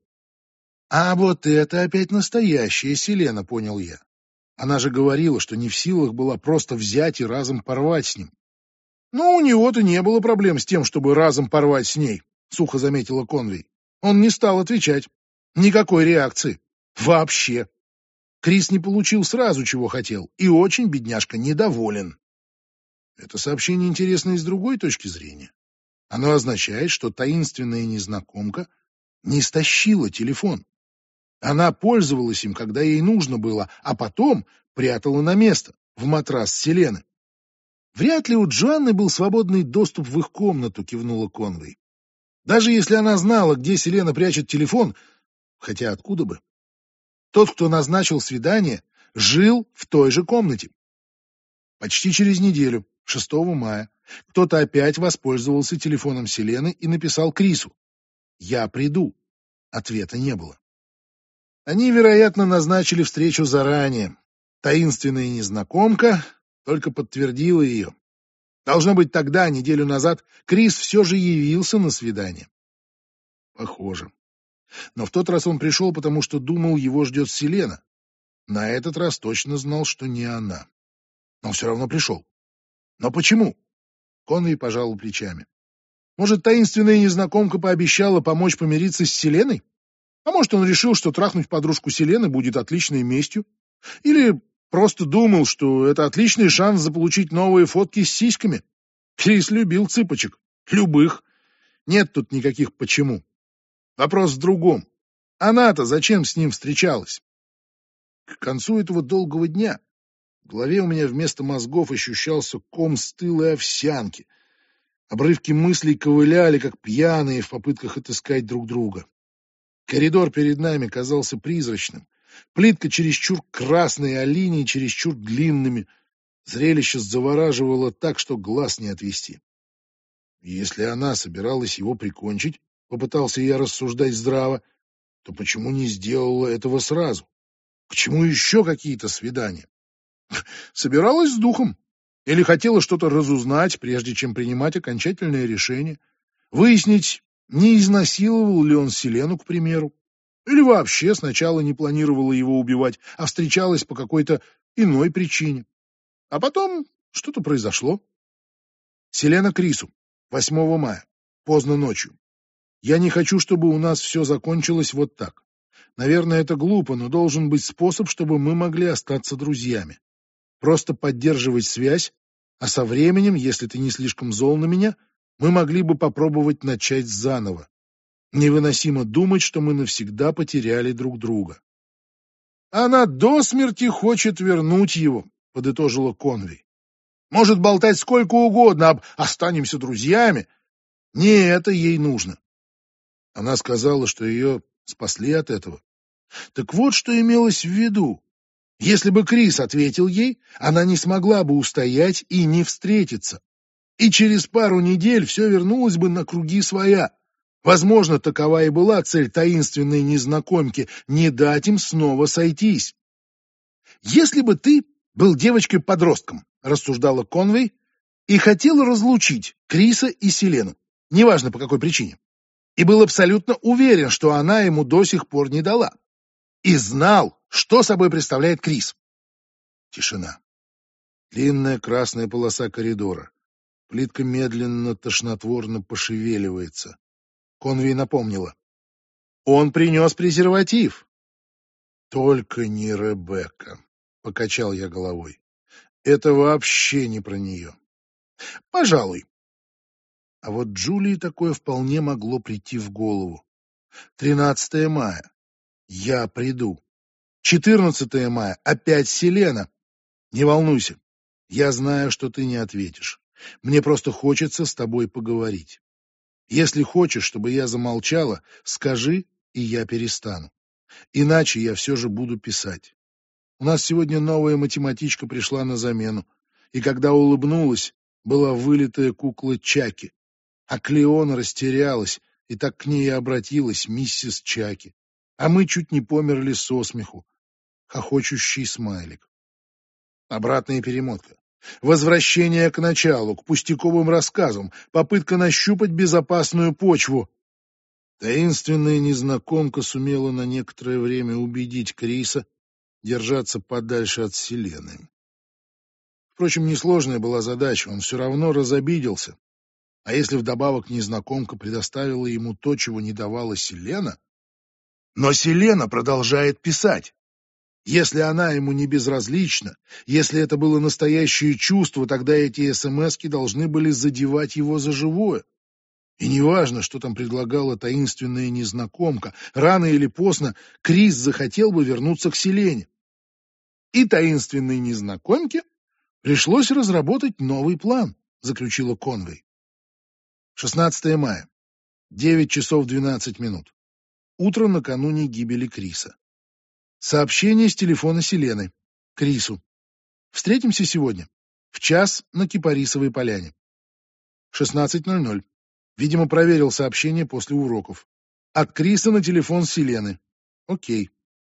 А вот это опять настоящая Селена, понял я. Она же говорила, что не в силах была просто взять и разом порвать с ним. «Ну, у него-то не было проблем с тем, чтобы разом порвать с ней», — сухо заметила Конвей. Он не стал отвечать. Никакой реакции. Вообще. Крис не получил сразу, чего хотел, и очень, бедняжка, недоволен. Это сообщение интересно и с другой точки зрения. Оно означает, что таинственная незнакомка не стащила телефон. Она пользовалась им, когда ей нужно было, а потом прятала на место, в матрас Селены. «Вряд ли у Джоанны был свободный доступ в их комнату», — кивнула Конвей. «Даже если она знала, где Селена прячет телефон, хотя откуда бы? Тот, кто назначил свидание, жил в той же комнате». Почти через неделю, шестого мая, кто-то опять воспользовался телефоном Селены и написал Крису: «Я приду». Ответа не было. Они, вероятно, назначили встречу заранее. Таинственная незнакомка только подтвердила ее. Должно быть, тогда, неделю назад, Крис все же явился на свидание. Похоже. Но в тот раз он пришел, потому что думал, его ждет Селена. На этот раз точно знал, что не она. Но все равно пришел. Но почему? Конвей пожал плечами. Может, таинственная незнакомка пообещала помочь помириться с Селеной? А может, он решил, что трахнуть подружку Селены будет отличной местью? Или просто думал, что это отличный шанс заполучить новые фотки с сиськами? Крис любил цыпочек. Любых. Нет тут никаких «почему». Вопрос в другом. Она-то зачем с ним встречалась? К концу этого долгого дня в голове у меня вместо мозгов ощущался ком стылой овсянки. Обрывки мыслей ковыляли, как пьяные, в попытках отыскать друг друга. Коридор перед нами казался призрачным. Плитка чересчур красная, а линии чересчур длинными. Зрелище завораживало так, что глаз не отвести. Если она собиралась его прикончить, попытался я рассуждать здраво, то почему не сделала этого сразу? К чему еще какие-то свидания? Собиралась с духом. Или хотела что-то разузнать, прежде чем принимать окончательное решение. Выяснить, не изнасиловал ли он Селену, к примеру. Или вообще сначала не планировала его убивать, а встречалась по какой-то иной причине. А потом что-то произошло. Селена Крису. восьмого мая. Поздно ночью. Я не хочу, чтобы у нас все закончилось вот так. Наверное, это глупо, но должен быть способ, чтобы мы могли остаться друзьями. Просто поддерживать связь, а со временем, если ты не слишком зол на меня, мы могли бы попробовать начать заново. Невыносимо думать, что мы навсегда потеряли друг друга. Она до смерти хочет вернуть его, подытожила Конвей. Может болтать сколько угодно об «останемся друзьями». Не это ей нужно. Она сказала, что ее спасли от этого. Так вот, что имелось в виду. Если бы Крис ответил ей, она не смогла бы устоять и не встретиться. И через пару недель все вернулось бы на круги своя. Возможно, такова и была цель таинственной незнакомки — не дать им снова сойтись. «Если бы ты был девочкой-подростком», — рассуждала Конвей, — «и хотела разлучить Криса и Селену, неважно по какой причине, и был абсолютно уверен, что она ему до сих пор не дала. И знал, что собой представляет Крис. Тишина. Длинная красная полоса коридора. Плитка медленно, тошнотворно пошевеливается. Конвей напомнила. Он принес презерватив. Только не Ребекка, покачал я головой. Это вообще не про нее. Пожалуй. А вот Джулии такое вполне могло прийти в голову. тринадцатое мая. Я приду. четырнадцатое мая. Опять Селена. Не волнуйся. Я знаю, что ты не ответишь. Мне просто хочется с тобой поговорить. Если хочешь, чтобы я замолчала, скажи, и я перестану. Иначе я все же буду писать. У нас сегодня новая математичка пришла на замену, и когда улыбнулась, была вылитая кукла Чаки. А Клеона растерялась, и так к ней и обратилась миссис Чаки. А мы чуть не померли со смеху. Хохочущий смайлик. Обратная перемотка. Возвращение к началу, к пустяковым рассказам, попытка нащупать безопасную почву. Таинственная незнакомка сумела на некоторое время убедить Криса держаться подальше от Селены. Впрочем, несложная была задача, он все равно разобиделся. А если вдобавок незнакомка предоставила ему то, чего не давала Селена? Но Селена продолжает писать. Если она ему не безразлична, если это было настоящее чувство, тогда эти смски должны были задевать его за живое. И неважно, что там предлагала таинственная незнакомка, рано или поздно Крис захотел бы вернуться к Селене. И таинственной незнакомке пришлось разработать новый план, заключила Конвей. шестнадцатое мая. девять часов двенадцать минут. Утро накануне гибели Криса. Сообщение с телефона Селены. Крису. Встретимся сегодня. В час на Кипарисовой поляне. шестнадцать ноль ноль. Видимо, проверил сообщение после уроков. От Криса на телефон Селены. Окей.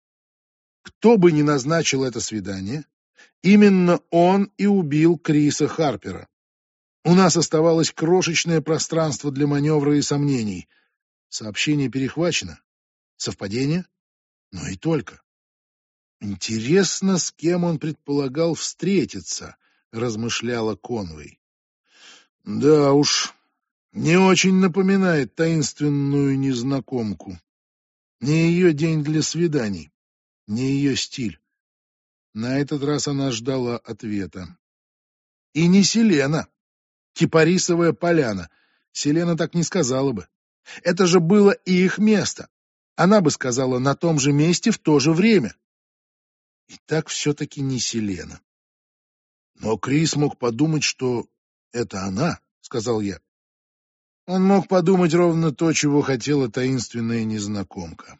Кто бы ни назначил это свидание, именно он и убил Криса Харпера. У нас оставалось крошечное пространство для маневра и сомнений. Сообщение перехвачено. Совпадение? Но и только. Интересно, с кем он предполагал встретиться, размышляла Конвей. Да уж, не очень напоминает таинственную незнакомку. Не ее день для свиданий, не ее стиль. На этот раз она ждала ответа. И не Селена. Кипарисовая поляна. Селена так не сказала бы. Это же было и их место. Она бы сказала на том же месте в то же время. И так все-таки не Селена. Но Крис мог подумать, что это она, сказал я. Он мог подумать ровно то, чего хотела таинственная незнакомка.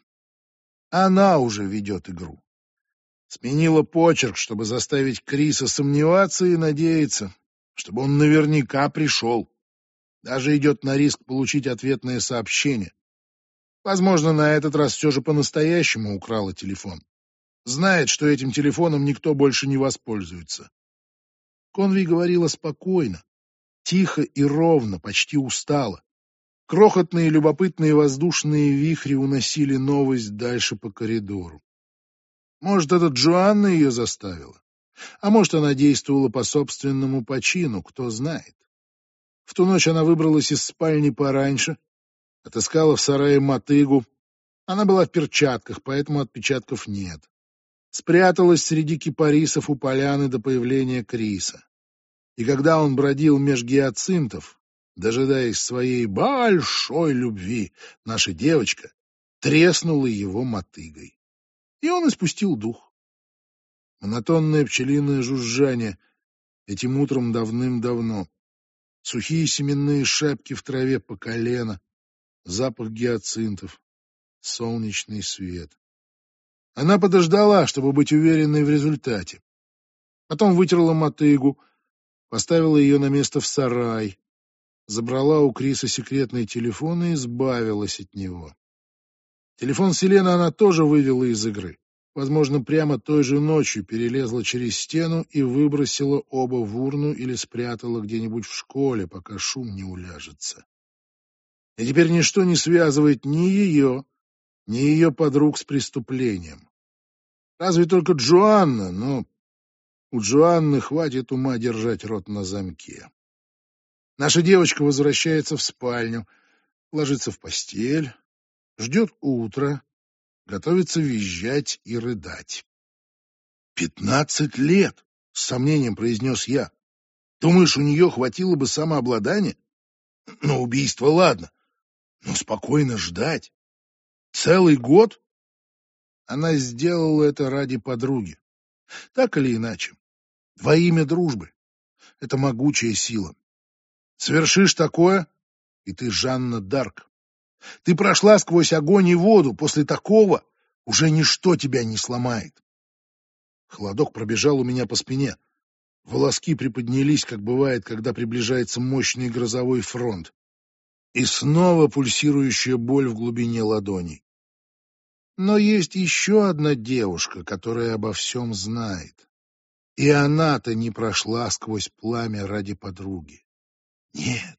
Она уже ведет игру. Сменила почерк, чтобы заставить Криса сомневаться и надеяться, чтобы он наверняка пришел. Даже идет на риск получить ответное сообщение. Возможно, на этот раз все же по-настоящему украла телефон. Знает, что этим телефоном никто больше не воспользуется. Конвей говорила спокойно, тихо и ровно, почти устало. Крохотные любопытные воздушные вихри уносили новость дальше по коридору. Может, это Джоанна ее заставила, а может, она действовала по собственному почину, кто знает. В ту ночь она выбралась из спальни пораньше, отыскала в сарае мотыгу. Она была в перчатках, поэтому отпечатков нет. Спряталась среди кипарисов у поляны до появления Криса. И когда он бродил меж гиацинтов, дожидаясь своей большой любви, наша девочка треснула его мотыгой. И он испустил дух. Монотонное пчелиное жужжание этим утром давным-давно. Сухие семенные шапки в траве по колено, запах гиацинтов, солнечный свет. Она подождала, чтобы быть уверенной в результате. Потом вытерла мотыгу, поставила ее на место в сарай, забрала у Криса секретный телефон и избавилась от него. Телефон Селены она тоже вывела из игры. Возможно, прямо той же ночью перелезла через стену и выбросила оба в урну или спрятала где-нибудь в школе, пока шум не уляжется. И теперь ничто не связывает ни ее, ни ее подруг с преступлением. Разве только Джоанна, но у Джоанны хватит ума держать рот на замке. Наша девочка возвращается в спальню, ложится в постель, ждет утра, готовится визжать и рыдать. «Пятнадцать лет!» — с сомнением произнес я. «Думаешь, у нее хватило бы самообладания? На убийство ладно, но спокойно ждать? Целый год?» Она сделала это ради подруги. Так или иначе, во имя дружбы. Это могучая сила. Совершишь такое, и ты Жанна Дарк. Ты прошла сквозь огонь и воду, после такого уже ничто тебя не сломает. Холодок пробежал у меня по спине. Волоски приподнялись, как бывает, когда приближается мощный грозовой фронт. И снова пульсирующая боль в глубине ладоней. Но есть еще одна девушка, которая обо всем знает. И она-то не прошла сквозь пламя ради подруги. Нет,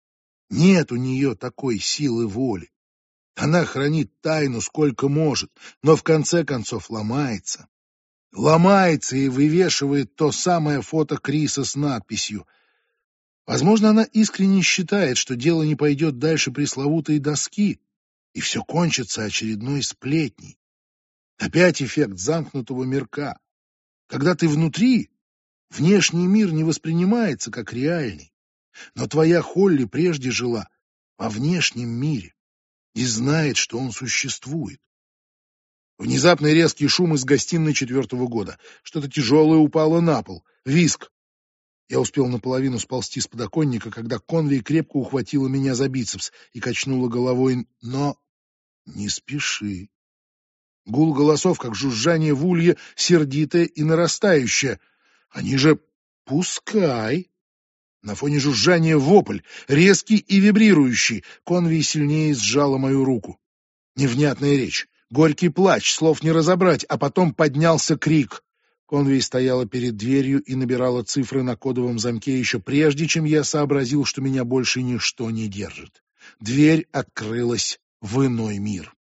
нет у нее такой силы воли. Она хранит тайну сколько может, но в конце концов ломается. Ломается и вывешивает то самое фото Криса с надписью. Возможно, она искренне считает, что дело не пойдет дальше пресловутой доски, и все кончится очередной сплетней. Опять эффект замкнутого мирка. Когда ты внутри, внешний мир не воспринимается как реальный. Но твоя Холли прежде жила во внешнем мире и знает, что он существует. Внезапный резкий шум из гостиной четвертого года. Что-то тяжелое упало на пол. Визг. Я успел наполовину сползти с подоконника, когда Конвей крепко ухватила меня за бицепс и качнула головой. Но не спеши. Гул голосов, как жужжание в улье, сердитое и нарастающее. Они же «пускай». На фоне жужжания вопль, резкий и вибрирующий. Конвей сильнее сжала мою руку. Невнятная речь, горький плач, слов не разобрать, а потом поднялся крик. Конвей стояла перед дверью и набирала цифры на кодовом замке еще прежде, чем я сообразил, что меня больше ничто не держит. Дверь открылась в иной мир.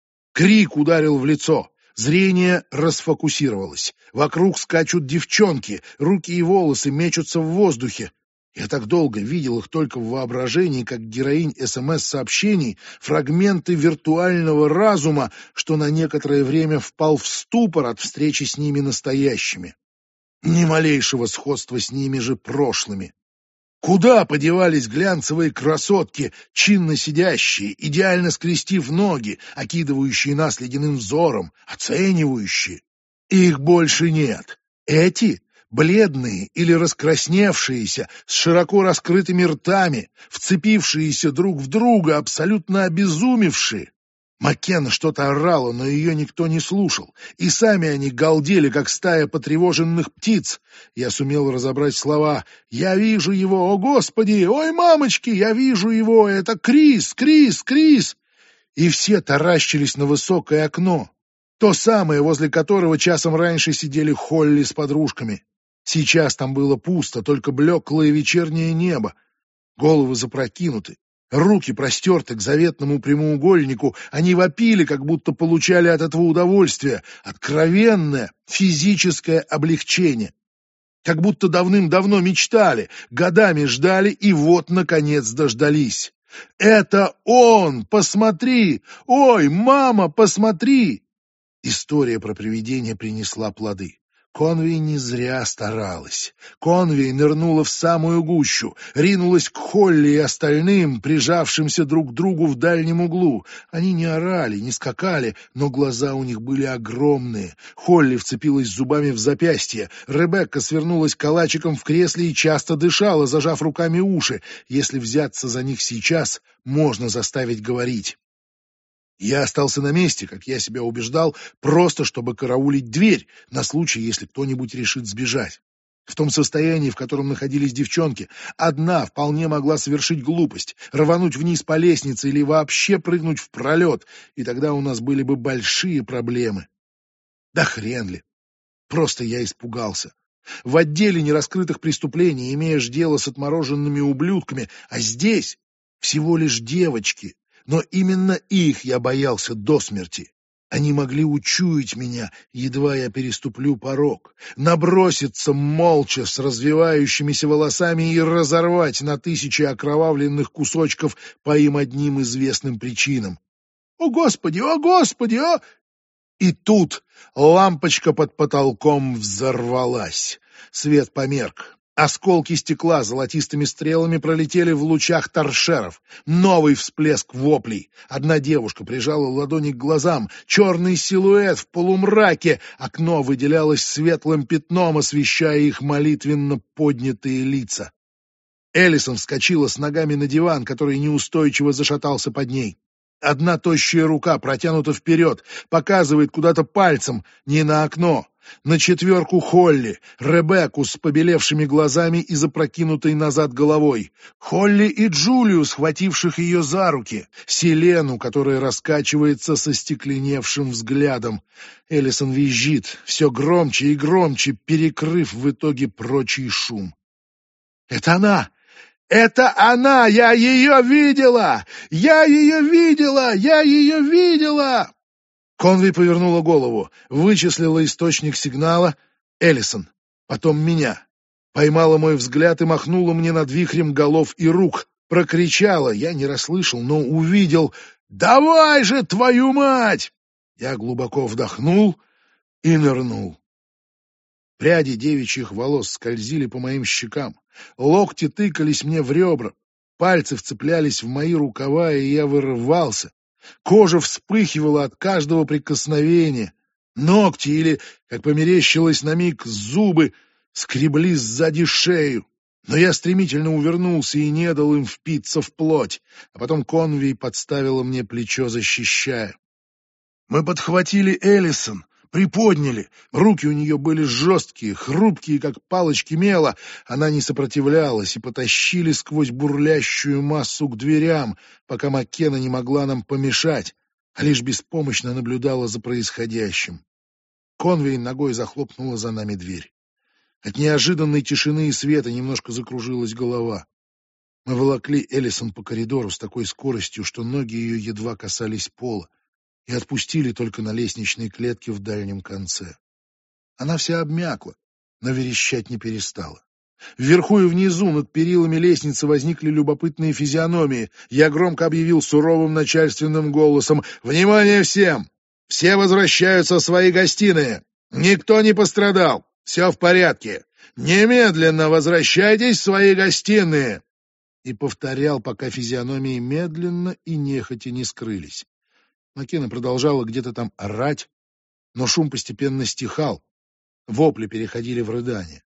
Крик ударил в лицо. Зрение расфокусировалось. Вокруг скачут девчонки, руки и волосы мечутся в воздухе. Я так долго видел их только в воображении, как героинь эс эм эс-сообщений, фрагменты виртуального разума, что на некоторое время впал в ступор от встречи с ними настоящими. Ни малейшего сходства с ними же прошлыми. Куда подевались глянцевые красотки, чинно сидящие, идеально скрестив ноги, окидывающие нас ледяным взором, оценивающие? Их больше нет. Эти бледные или раскрасневшиеся, с широко раскрытыми ртами, вцепившиеся друг в друга, абсолютно обезумевшие. Маккена что-то орала, но ее никто не слушал, и сами они галдели, как стая потревоженных птиц. Я сумел разобрать слова «Я вижу его, о Господи! Ой, мамочки, я вижу его! Это Крис, Крис, Крис!» И все таращились на высокое окно, то самое, возле которого часом раньше сидели Холли с подружками. Сейчас там было пусто, только блеклое вечернее небо. Головы запрокинуты, руки простерты к заветному прямоугольнику. Они вопили, как будто получали от этого удовольствие, откровенное физическое облегчение. Как будто давным-давно мечтали, годами ждали и вот, наконец, дождались. «Это он! Посмотри! Ой, мама, посмотри!» История про привидение принесла плоды. Конвей не зря старалась. Конвей нырнула в самую гущу, ринулась к Холли и остальным, прижавшимся друг к другу в дальнем углу. Они не орали, не скакали, но глаза у них были огромные. Холли вцепилась зубами в запястье. Ребекка свернулась калачиком в кресле и часто дышала, зажав руками уши. Если взяться за них сейчас, можно заставить говорить. Я остался на месте, как я себя убеждал, просто чтобы караулить дверь на случай, если кто-нибудь решит сбежать. В том состоянии, в котором находились девчонки, одна вполне могла совершить глупость, рвануть вниз по лестнице или вообще прыгнуть в пролет, и тогда у нас были бы большие проблемы. Да хрен ли. Просто я испугался. В отделе нераскрытых преступлений имеешь дело с отмороженными ублюдками, а здесь Всего лишь девочки, но именно их я боялся до смерти. Они могли учуять меня, едва я переступлю порог, наброситься молча с развивающимися волосами и разорвать на тысячи окровавленных кусочков по им одним известным причинам. «О, Господи! О, Господи! О!» И тут лампочка под потолком взорвалась. Свет померк. Осколки стекла золотистыми стрелами пролетели в лучах торшеров. Новый всплеск воплей. Одна девушка прижала ладони к глазам. Черный силуэт в полумраке. Окно выделялось светлым пятном, освещая их молитвенно поднятые лица. Эллисон вскочила с ногами на диван, который неустойчиво зашатался под ней. Одна тощая рука протянута вперед, показывает куда-то пальцем, не на окно. На четверку Холли, Ребекку с побелевшими глазами и запрокинутой назад головой, Холли и Джулию, схвативших ее за руки, Селену, которая раскачивается со стекленевшим взглядом. Эллисон визжит, все громче и громче, перекрыв в итоге прочий шум. «Это она! Это она! Я ее видела! Я ее видела! Я ее видела!» Конвей повернула голову, вычислила источник сигнала. Эллисон. Потом меня. Поймала мой взгляд и махнула мне над вихрем голов и рук. Прокричала, я не расслышал, но увидел: «Давай же, твою мать!» Я глубоко вдохнул и нырнул. Пряди девичьих волос скользили по моим щекам. Локти тыкались мне в ребра. Пальцы вцеплялись в мои рукава, и я вырывался. Кожа вспыхивала от каждого прикосновения. Ногти или, как померещилось на миг, зубы скребли сзади шею. Но я стремительно увернулся и не дал им впиться в плоть. А потом Конвей подставила мне плечо, защищая. Мы подхватили Эллисон, приподняли. Руки у нее были жесткие, хрупкие, как палочки мела. Она не сопротивлялась, и потащили сквозь бурлящую массу к дверям, пока Маккена не могла нам помешать, а лишь беспомощно наблюдала за происходящим. Конвей ногой захлопнула за нами дверь. От неожиданной тишины и света немножко закружилась голова. Мы волокли Эллисон по коридору с такой скоростью, что ноги ее едва касались пола, и отпустили только на лестничной клетке в дальнем конце. Она вся обмякла, но верещать не перестала. Вверху и внизу над перилами лестницы возникли любопытные физиономии. Я громко объявил суровым начальственным голосом: «Внимание всем! Все возвращаются в свои гостиные! Никто не пострадал! Все в порядке! Немедленно возвращайтесь в свои гостиные!» И повторял, пока физиономии медленно и нехотя не скрылись. Маккена продолжала где-то там орать, но шум постепенно стихал. Вопли переходили в рыдание.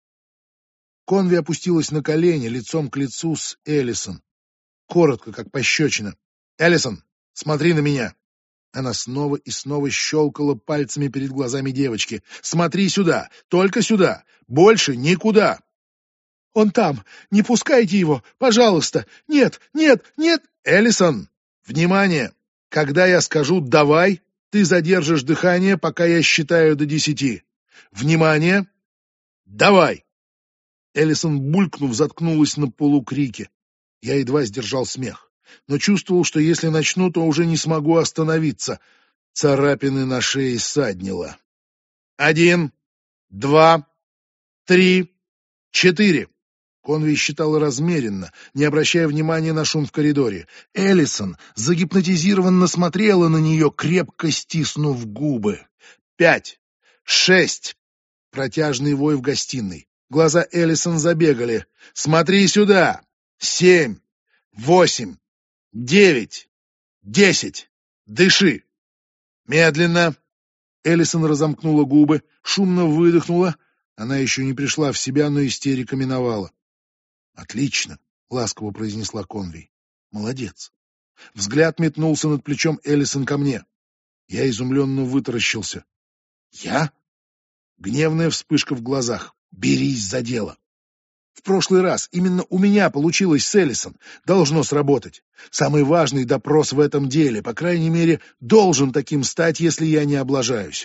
Конви опустилась на колени, лицом к лицу с Эллисон. Коротко, как пощечина. «Эллисон, смотри на меня!» Она снова и снова щелкала пальцами перед глазами девочки. «Смотри сюда! Только сюда! Больше никуда!» «Он там! Не пускайте его! Пожалуйста! Нет! Нет! Нет!» «Эллисон! Внимание! Когда я скажу «давай», ты задержишь дыхание, пока я считаю до десяти. Внимание! Давай!» Эллисон, булькнув, заткнулась на полукрике. Я едва сдержал смех, но чувствовал, что если начну, то уже не смогу остановиться. Царапины на шее ссаднило. «Один, два, три, четыре!» Конвей считала размеренно, не обращая внимания на шум в коридоре. Эллисон загипнотизированно смотрела на нее, крепко стиснув губы. «Пять! Шесть!» Протяжный вой в гостиной. Глаза Эллисон забегали. «Смотри сюда! Семь! Восемь! Девять! Десять! Дыши! Медленно!» Эллисон разомкнула губы, шумно выдохнула. Она еще не пришла в себя, но истерика миновала. «Отлично!» — ласково произнесла Конвей. «Молодец!» Взгляд метнулся над плечом Эллисон ко мне. Я изумленно вытаращился. «Я?» Гневная вспышка в глазах. «Берись за дело!» В прошлый раз именно у меня получилось с Эллисон. Должно сработать. Самый важный допрос в этом деле, по крайней мере, должен таким стать, если я не облажаюсь.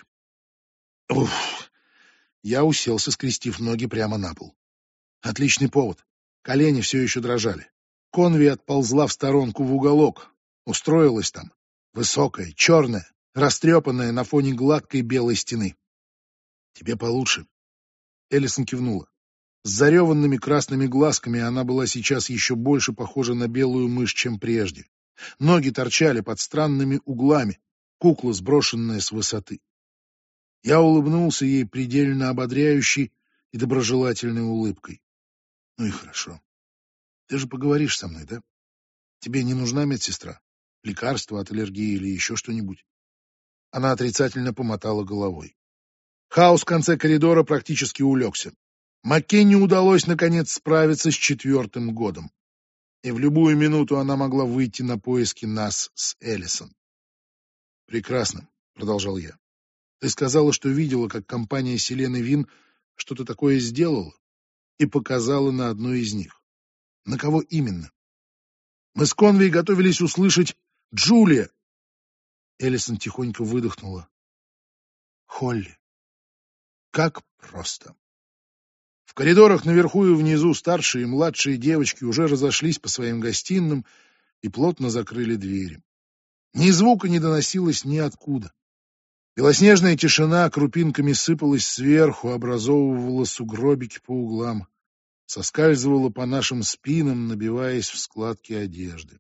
Уф! Я уселся, скрестив ноги прямо на пол. Отличный повод. Колени все еще дрожали. Конви отползла в сторонку в уголок, устроилась там, высокая, черная, растрепанная на фоне гладкой белой стены. «Тебе получше?» Эллисон кивнула. С зареванными красными глазками она была сейчас еще больше похожа на белую мышь, чем прежде. Ноги торчали под странными углами, кукла, сброшенная с высоты. Я улыбнулся ей предельно ободряющей и доброжелательной улыбкой. «Ну и хорошо. Ты же поговоришь со мной, да? Тебе не нужна медсестра? Лекарство от аллергии или еще что-нибудь?» Она отрицательно помотала головой. Хаос в конце коридора практически улегся. Маккенни удалось, наконец, справиться с четвертым годом. И в любую минуту она могла выйти на поиски нас с Эллисон. «Прекрасно», — продолжал я. «Ты сказала, что видела, как компания Селены Вин что-то такое сделала и показала на одну из них. На кого именно?» «Мы с Конвей готовились услышать Джулия!» Эллисон тихонько выдохнула. «Холли. Как просто!» В коридорах наверху и внизу старшие и младшие девочки уже разошлись по своим гостиным и плотно закрыли двери. Ни звука не доносилось ниоткуда. Белоснежная тишина крупинками сыпалась сверху, образовывала сугробики по углам, соскальзывала по нашим спинам, набиваясь в складки одежды.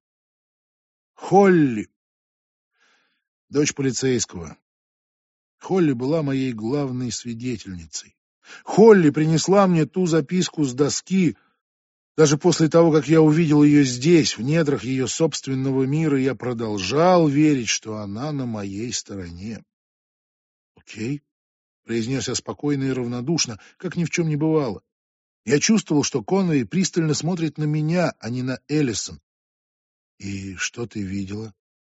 Холли, дочь полицейского. Холли была моей главной свидетельницей. Холли принесла мне ту записку с доски. Даже после того, как я увидел ее здесь, в недрах ее собственного мира, я продолжал верить, что она на моей стороне. «Окей», — произнес я спокойно и равнодушно, как ни в чем не бывало. Я чувствовал, что Конвей пристально смотрит на меня, а не на Эллисон. «И что ты видела?»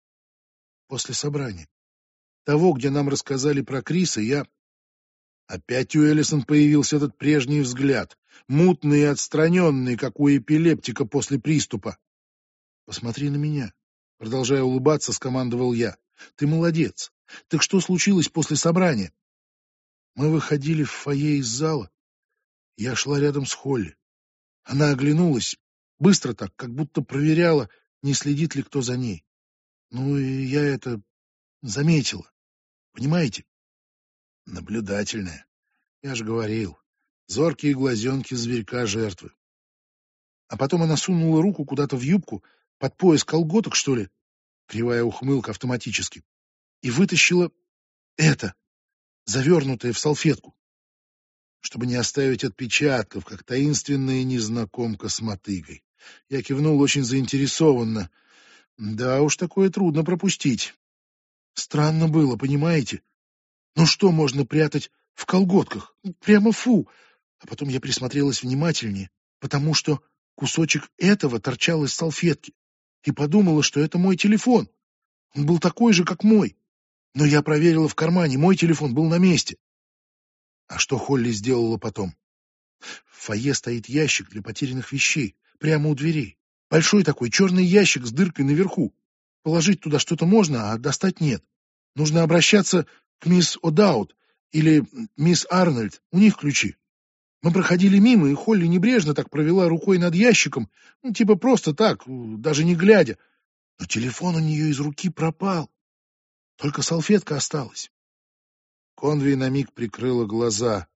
«После собрания. Того, где нам рассказали про Криса, я...» Опять у Эллисон появился этот прежний взгляд, мутный и отстраненный, как у эпилептика после приступа. «Посмотри на меня», — продолжая улыбаться, скомандовал я. «Ты молодец. Так что случилось после собрания?» Мы выходили в фойе из зала. Я шла рядом с Холли. Она оглянулась, быстро так, как будто проверяла, не следит ли кто за ней. Ну и я это заметила. Понимаете? Наблюдательная. Я же говорил. Зоркие глазенки зверька жертвы. А потом она сунула руку куда-то в юбку, под пояс колготок, что ли, кривая ухмылка автоматически, и вытащила это, завернутое в салфетку, чтобы не оставить отпечатков, как таинственная незнакомка с мотыгой. Я кивнул очень заинтересованно. Да уж, такое трудно пропустить. Странно было, понимаете? Ну что можно прятать в колготках? Прямо фу! А потом я присмотрелась внимательнее, потому что кусочек этого торчал из салфетки, и подумала, что это мой телефон. Он был такой же, как мой. Но я проверила в кармане, мой телефон был на месте. А что Холли сделала потом? В фойе стоит ящик для потерянных вещей, прямо у дверей. Большой такой черный ящик с дыркой наверху. Положить туда что-то можно, а достать нет. Нужно обращаться к мисс О'Даут или мисс Арнольд, у них ключи. Мы проходили мимо, и Холли небрежно так провела рукой над ящиком, ну, типа просто так, даже не глядя. Но телефон у нее из руки пропал. Только салфетка осталась. Конвей на миг прикрыла глаза.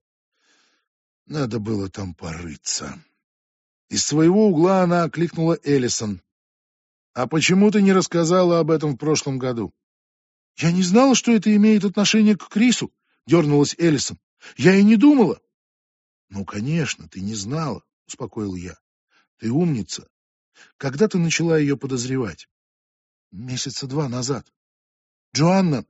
Надо было там порыться. Из своего угла она окликнула Эллисон. «А почему ты не рассказала об этом в прошлом году?» «Я не знала, что это имеет отношение к Крису», — дернулась Эллисон. «Я и не думала». «Ну, конечно, ты не знала», — успокоил я. «Ты умница. Когда ты начала ее подозревать?» «Месяца два назад. Джоанна,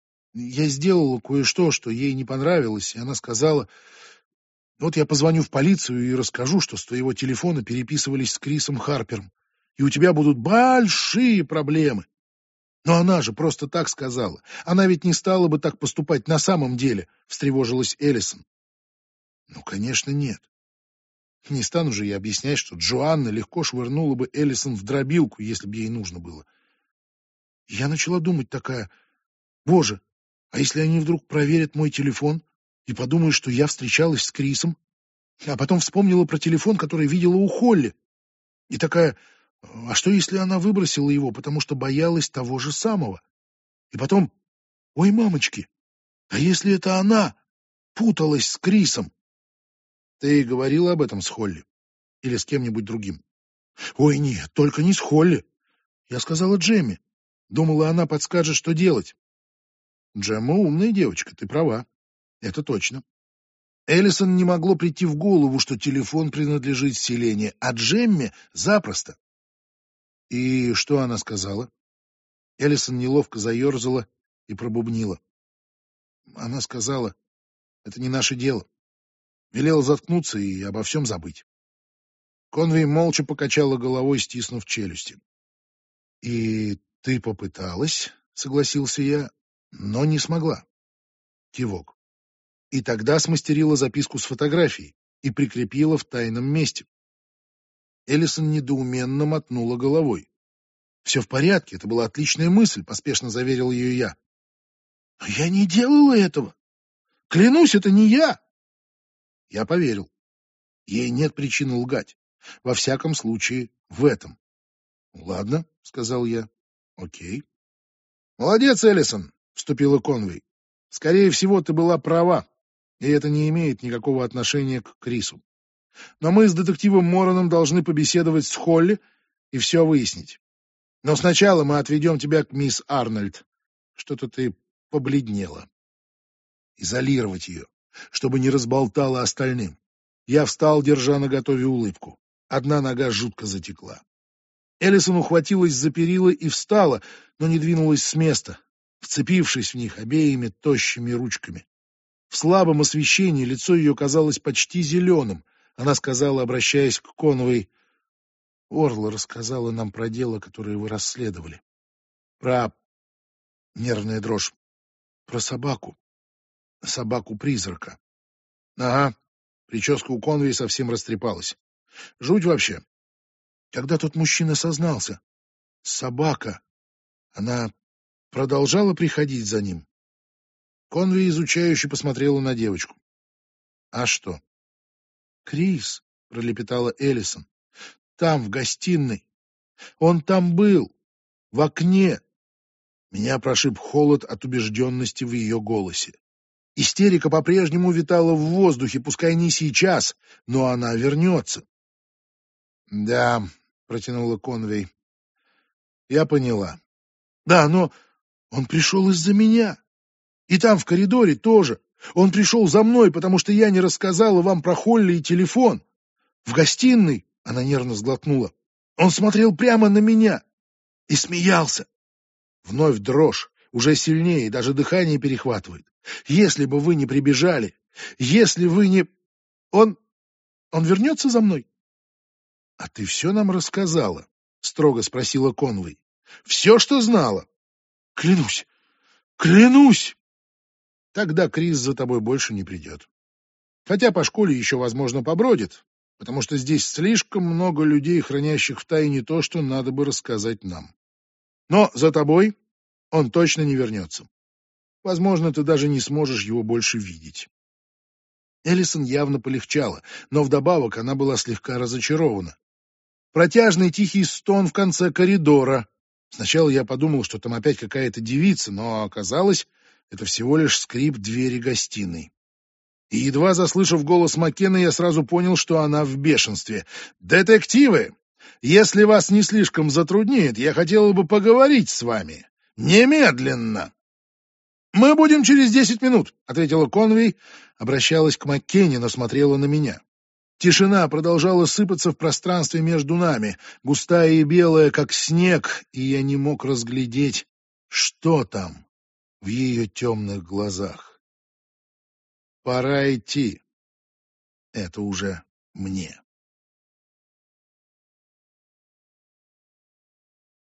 я сделала кое-что, что ей не понравилось, и она сказала... Вот я позвоню в полицию и расскажу, что с твоего телефона переписывались с Крисом Харпером, и у тебя будут большие проблемы. Но она же просто так сказала. Она ведь не стала бы так поступать на самом деле, встревожилась Эллисон. Ну, конечно, нет. Не стану же я объяснять, что Джоанна легко швырнула бы Эллисон в дробилку, если бы ей нужно было. Я начала думать такая: боже, а если они вдруг проверят мой телефон и подумают, что я встречалась с Крисом? А потом вспомнила про телефон, который видела у Холли. И такая: А что, если она выбросила его, потому что боялась того же самого? И потом, ой, мамочки, а если это она путалась с Крисом? Ты говорила об этом с Холли? Или с кем-нибудь другим? Ой, нет, только не с Холли. Я сказала Джемме. Думала, она подскажет, что делать. Джемма умная девочка, ты права. Это точно. Эллисон не могло прийти в голову, что телефон принадлежит Селене, а Джемме запросто. И что она сказала? Эллисон неловко заерзала и пробубнила. Она сказала, это не наше дело. Велела заткнуться и обо всем забыть. Конвей молча покачала головой, стиснув челюсти. — И ты попыталась, — согласился я, — но не смогла. Кивок. И тогда смастерила записку с фотографией и прикрепила в тайном месте. Эллисон недоуменно мотнула головой. — Все в порядке, это была отличная мысль, — поспешно заверил ее я. — Но я не делала этого. Клянусь, это не я. Я поверил. Ей нет причины лгать. Во всяком случае, в этом. — Ладно, — сказал я. — Окей. — Молодец, Эллисон, — вступила Конвей. — Скорее всего, ты была права, и это не имеет никакого отношения к Крису. Но мы с детективом Мороном должны побеседовать с Холли и все выяснить. Но сначала мы отведем тебя к мисс Арнольд. Что-то ты побледнела. Изолировать ее, чтобы не разболтала остальным. Я встал, держа наготове улыбку. Одна нога жутко затекла. Эллисон ухватилась за перила и встала, но не двинулась с места, вцепившись в них обеими тощими ручками. В слабом освещении лицо ее казалось почти зеленым. Она сказала, обращаясь к Конвей, «Орла рассказала нам про дело, которое вы расследовали. Про нервная дрожь. Про собаку. Собаку-призрака». Ага, прическа у Конвей совсем растрепалась. Жуть вообще. Когда тот мужчина сознался, собака, она продолжала приходить за ним. Конвей изучающе посмотрела на девочку. А что? Крис, пролепетала Эллисон. Там, в гостиной. Он там был. В окне. Меня прошиб холод от убежденности в ее голосе. Истерика по-прежнему витала в воздухе, пускай не сейчас, но она вернется. Да, протянула Конвей. Я поняла. Да, но он пришел из-за меня. И там, в коридоре, тоже. Он пришел за мной, потому что я не рассказала вам про Холли и телефон. В гостиной, она нервно сглотнула, он смотрел прямо на меня и смеялся. Вновь дрожь, уже сильнее, даже дыхание перехватывает. Если бы вы не прибежали, если вы не... Он... он вернется за мной? — А ты все нам рассказала? — строго спросила Конвей. — Все, что знала? — Клянусь, клянусь! Тогда Крис за тобой больше не придет. Хотя по школе еще, возможно, побродит, потому что здесь слишком много людей, хранящих в тайне то, что надо бы рассказать нам. Но за тобой он точно не вернется. Возможно, ты даже не сможешь его больше видеть. Эллисон явно полегчала, но вдобавок она была слегка разочарована. Протяжный тихий стон в конце коридора. Сначала я подумал, что там опять какая-то девица, но оказалось, это всего лишь скрип двери гостиной. И едва заслышав голос Маккены, я сразу понял, что она в бешенстве. «Детективы! Если вас не слишком затруднит, я хотела бы поговорить с вами. Немедленно!» «Мы будем через десять минут», — ответила Конвей, обращалась к Маккене, но смотрела на меня. Тишина продолжала сыпаться в пространстве между нами, густая и белая, как снег, и я не мог разглядеть, что там в ее темных глазах. Пора идти. Это уже мне.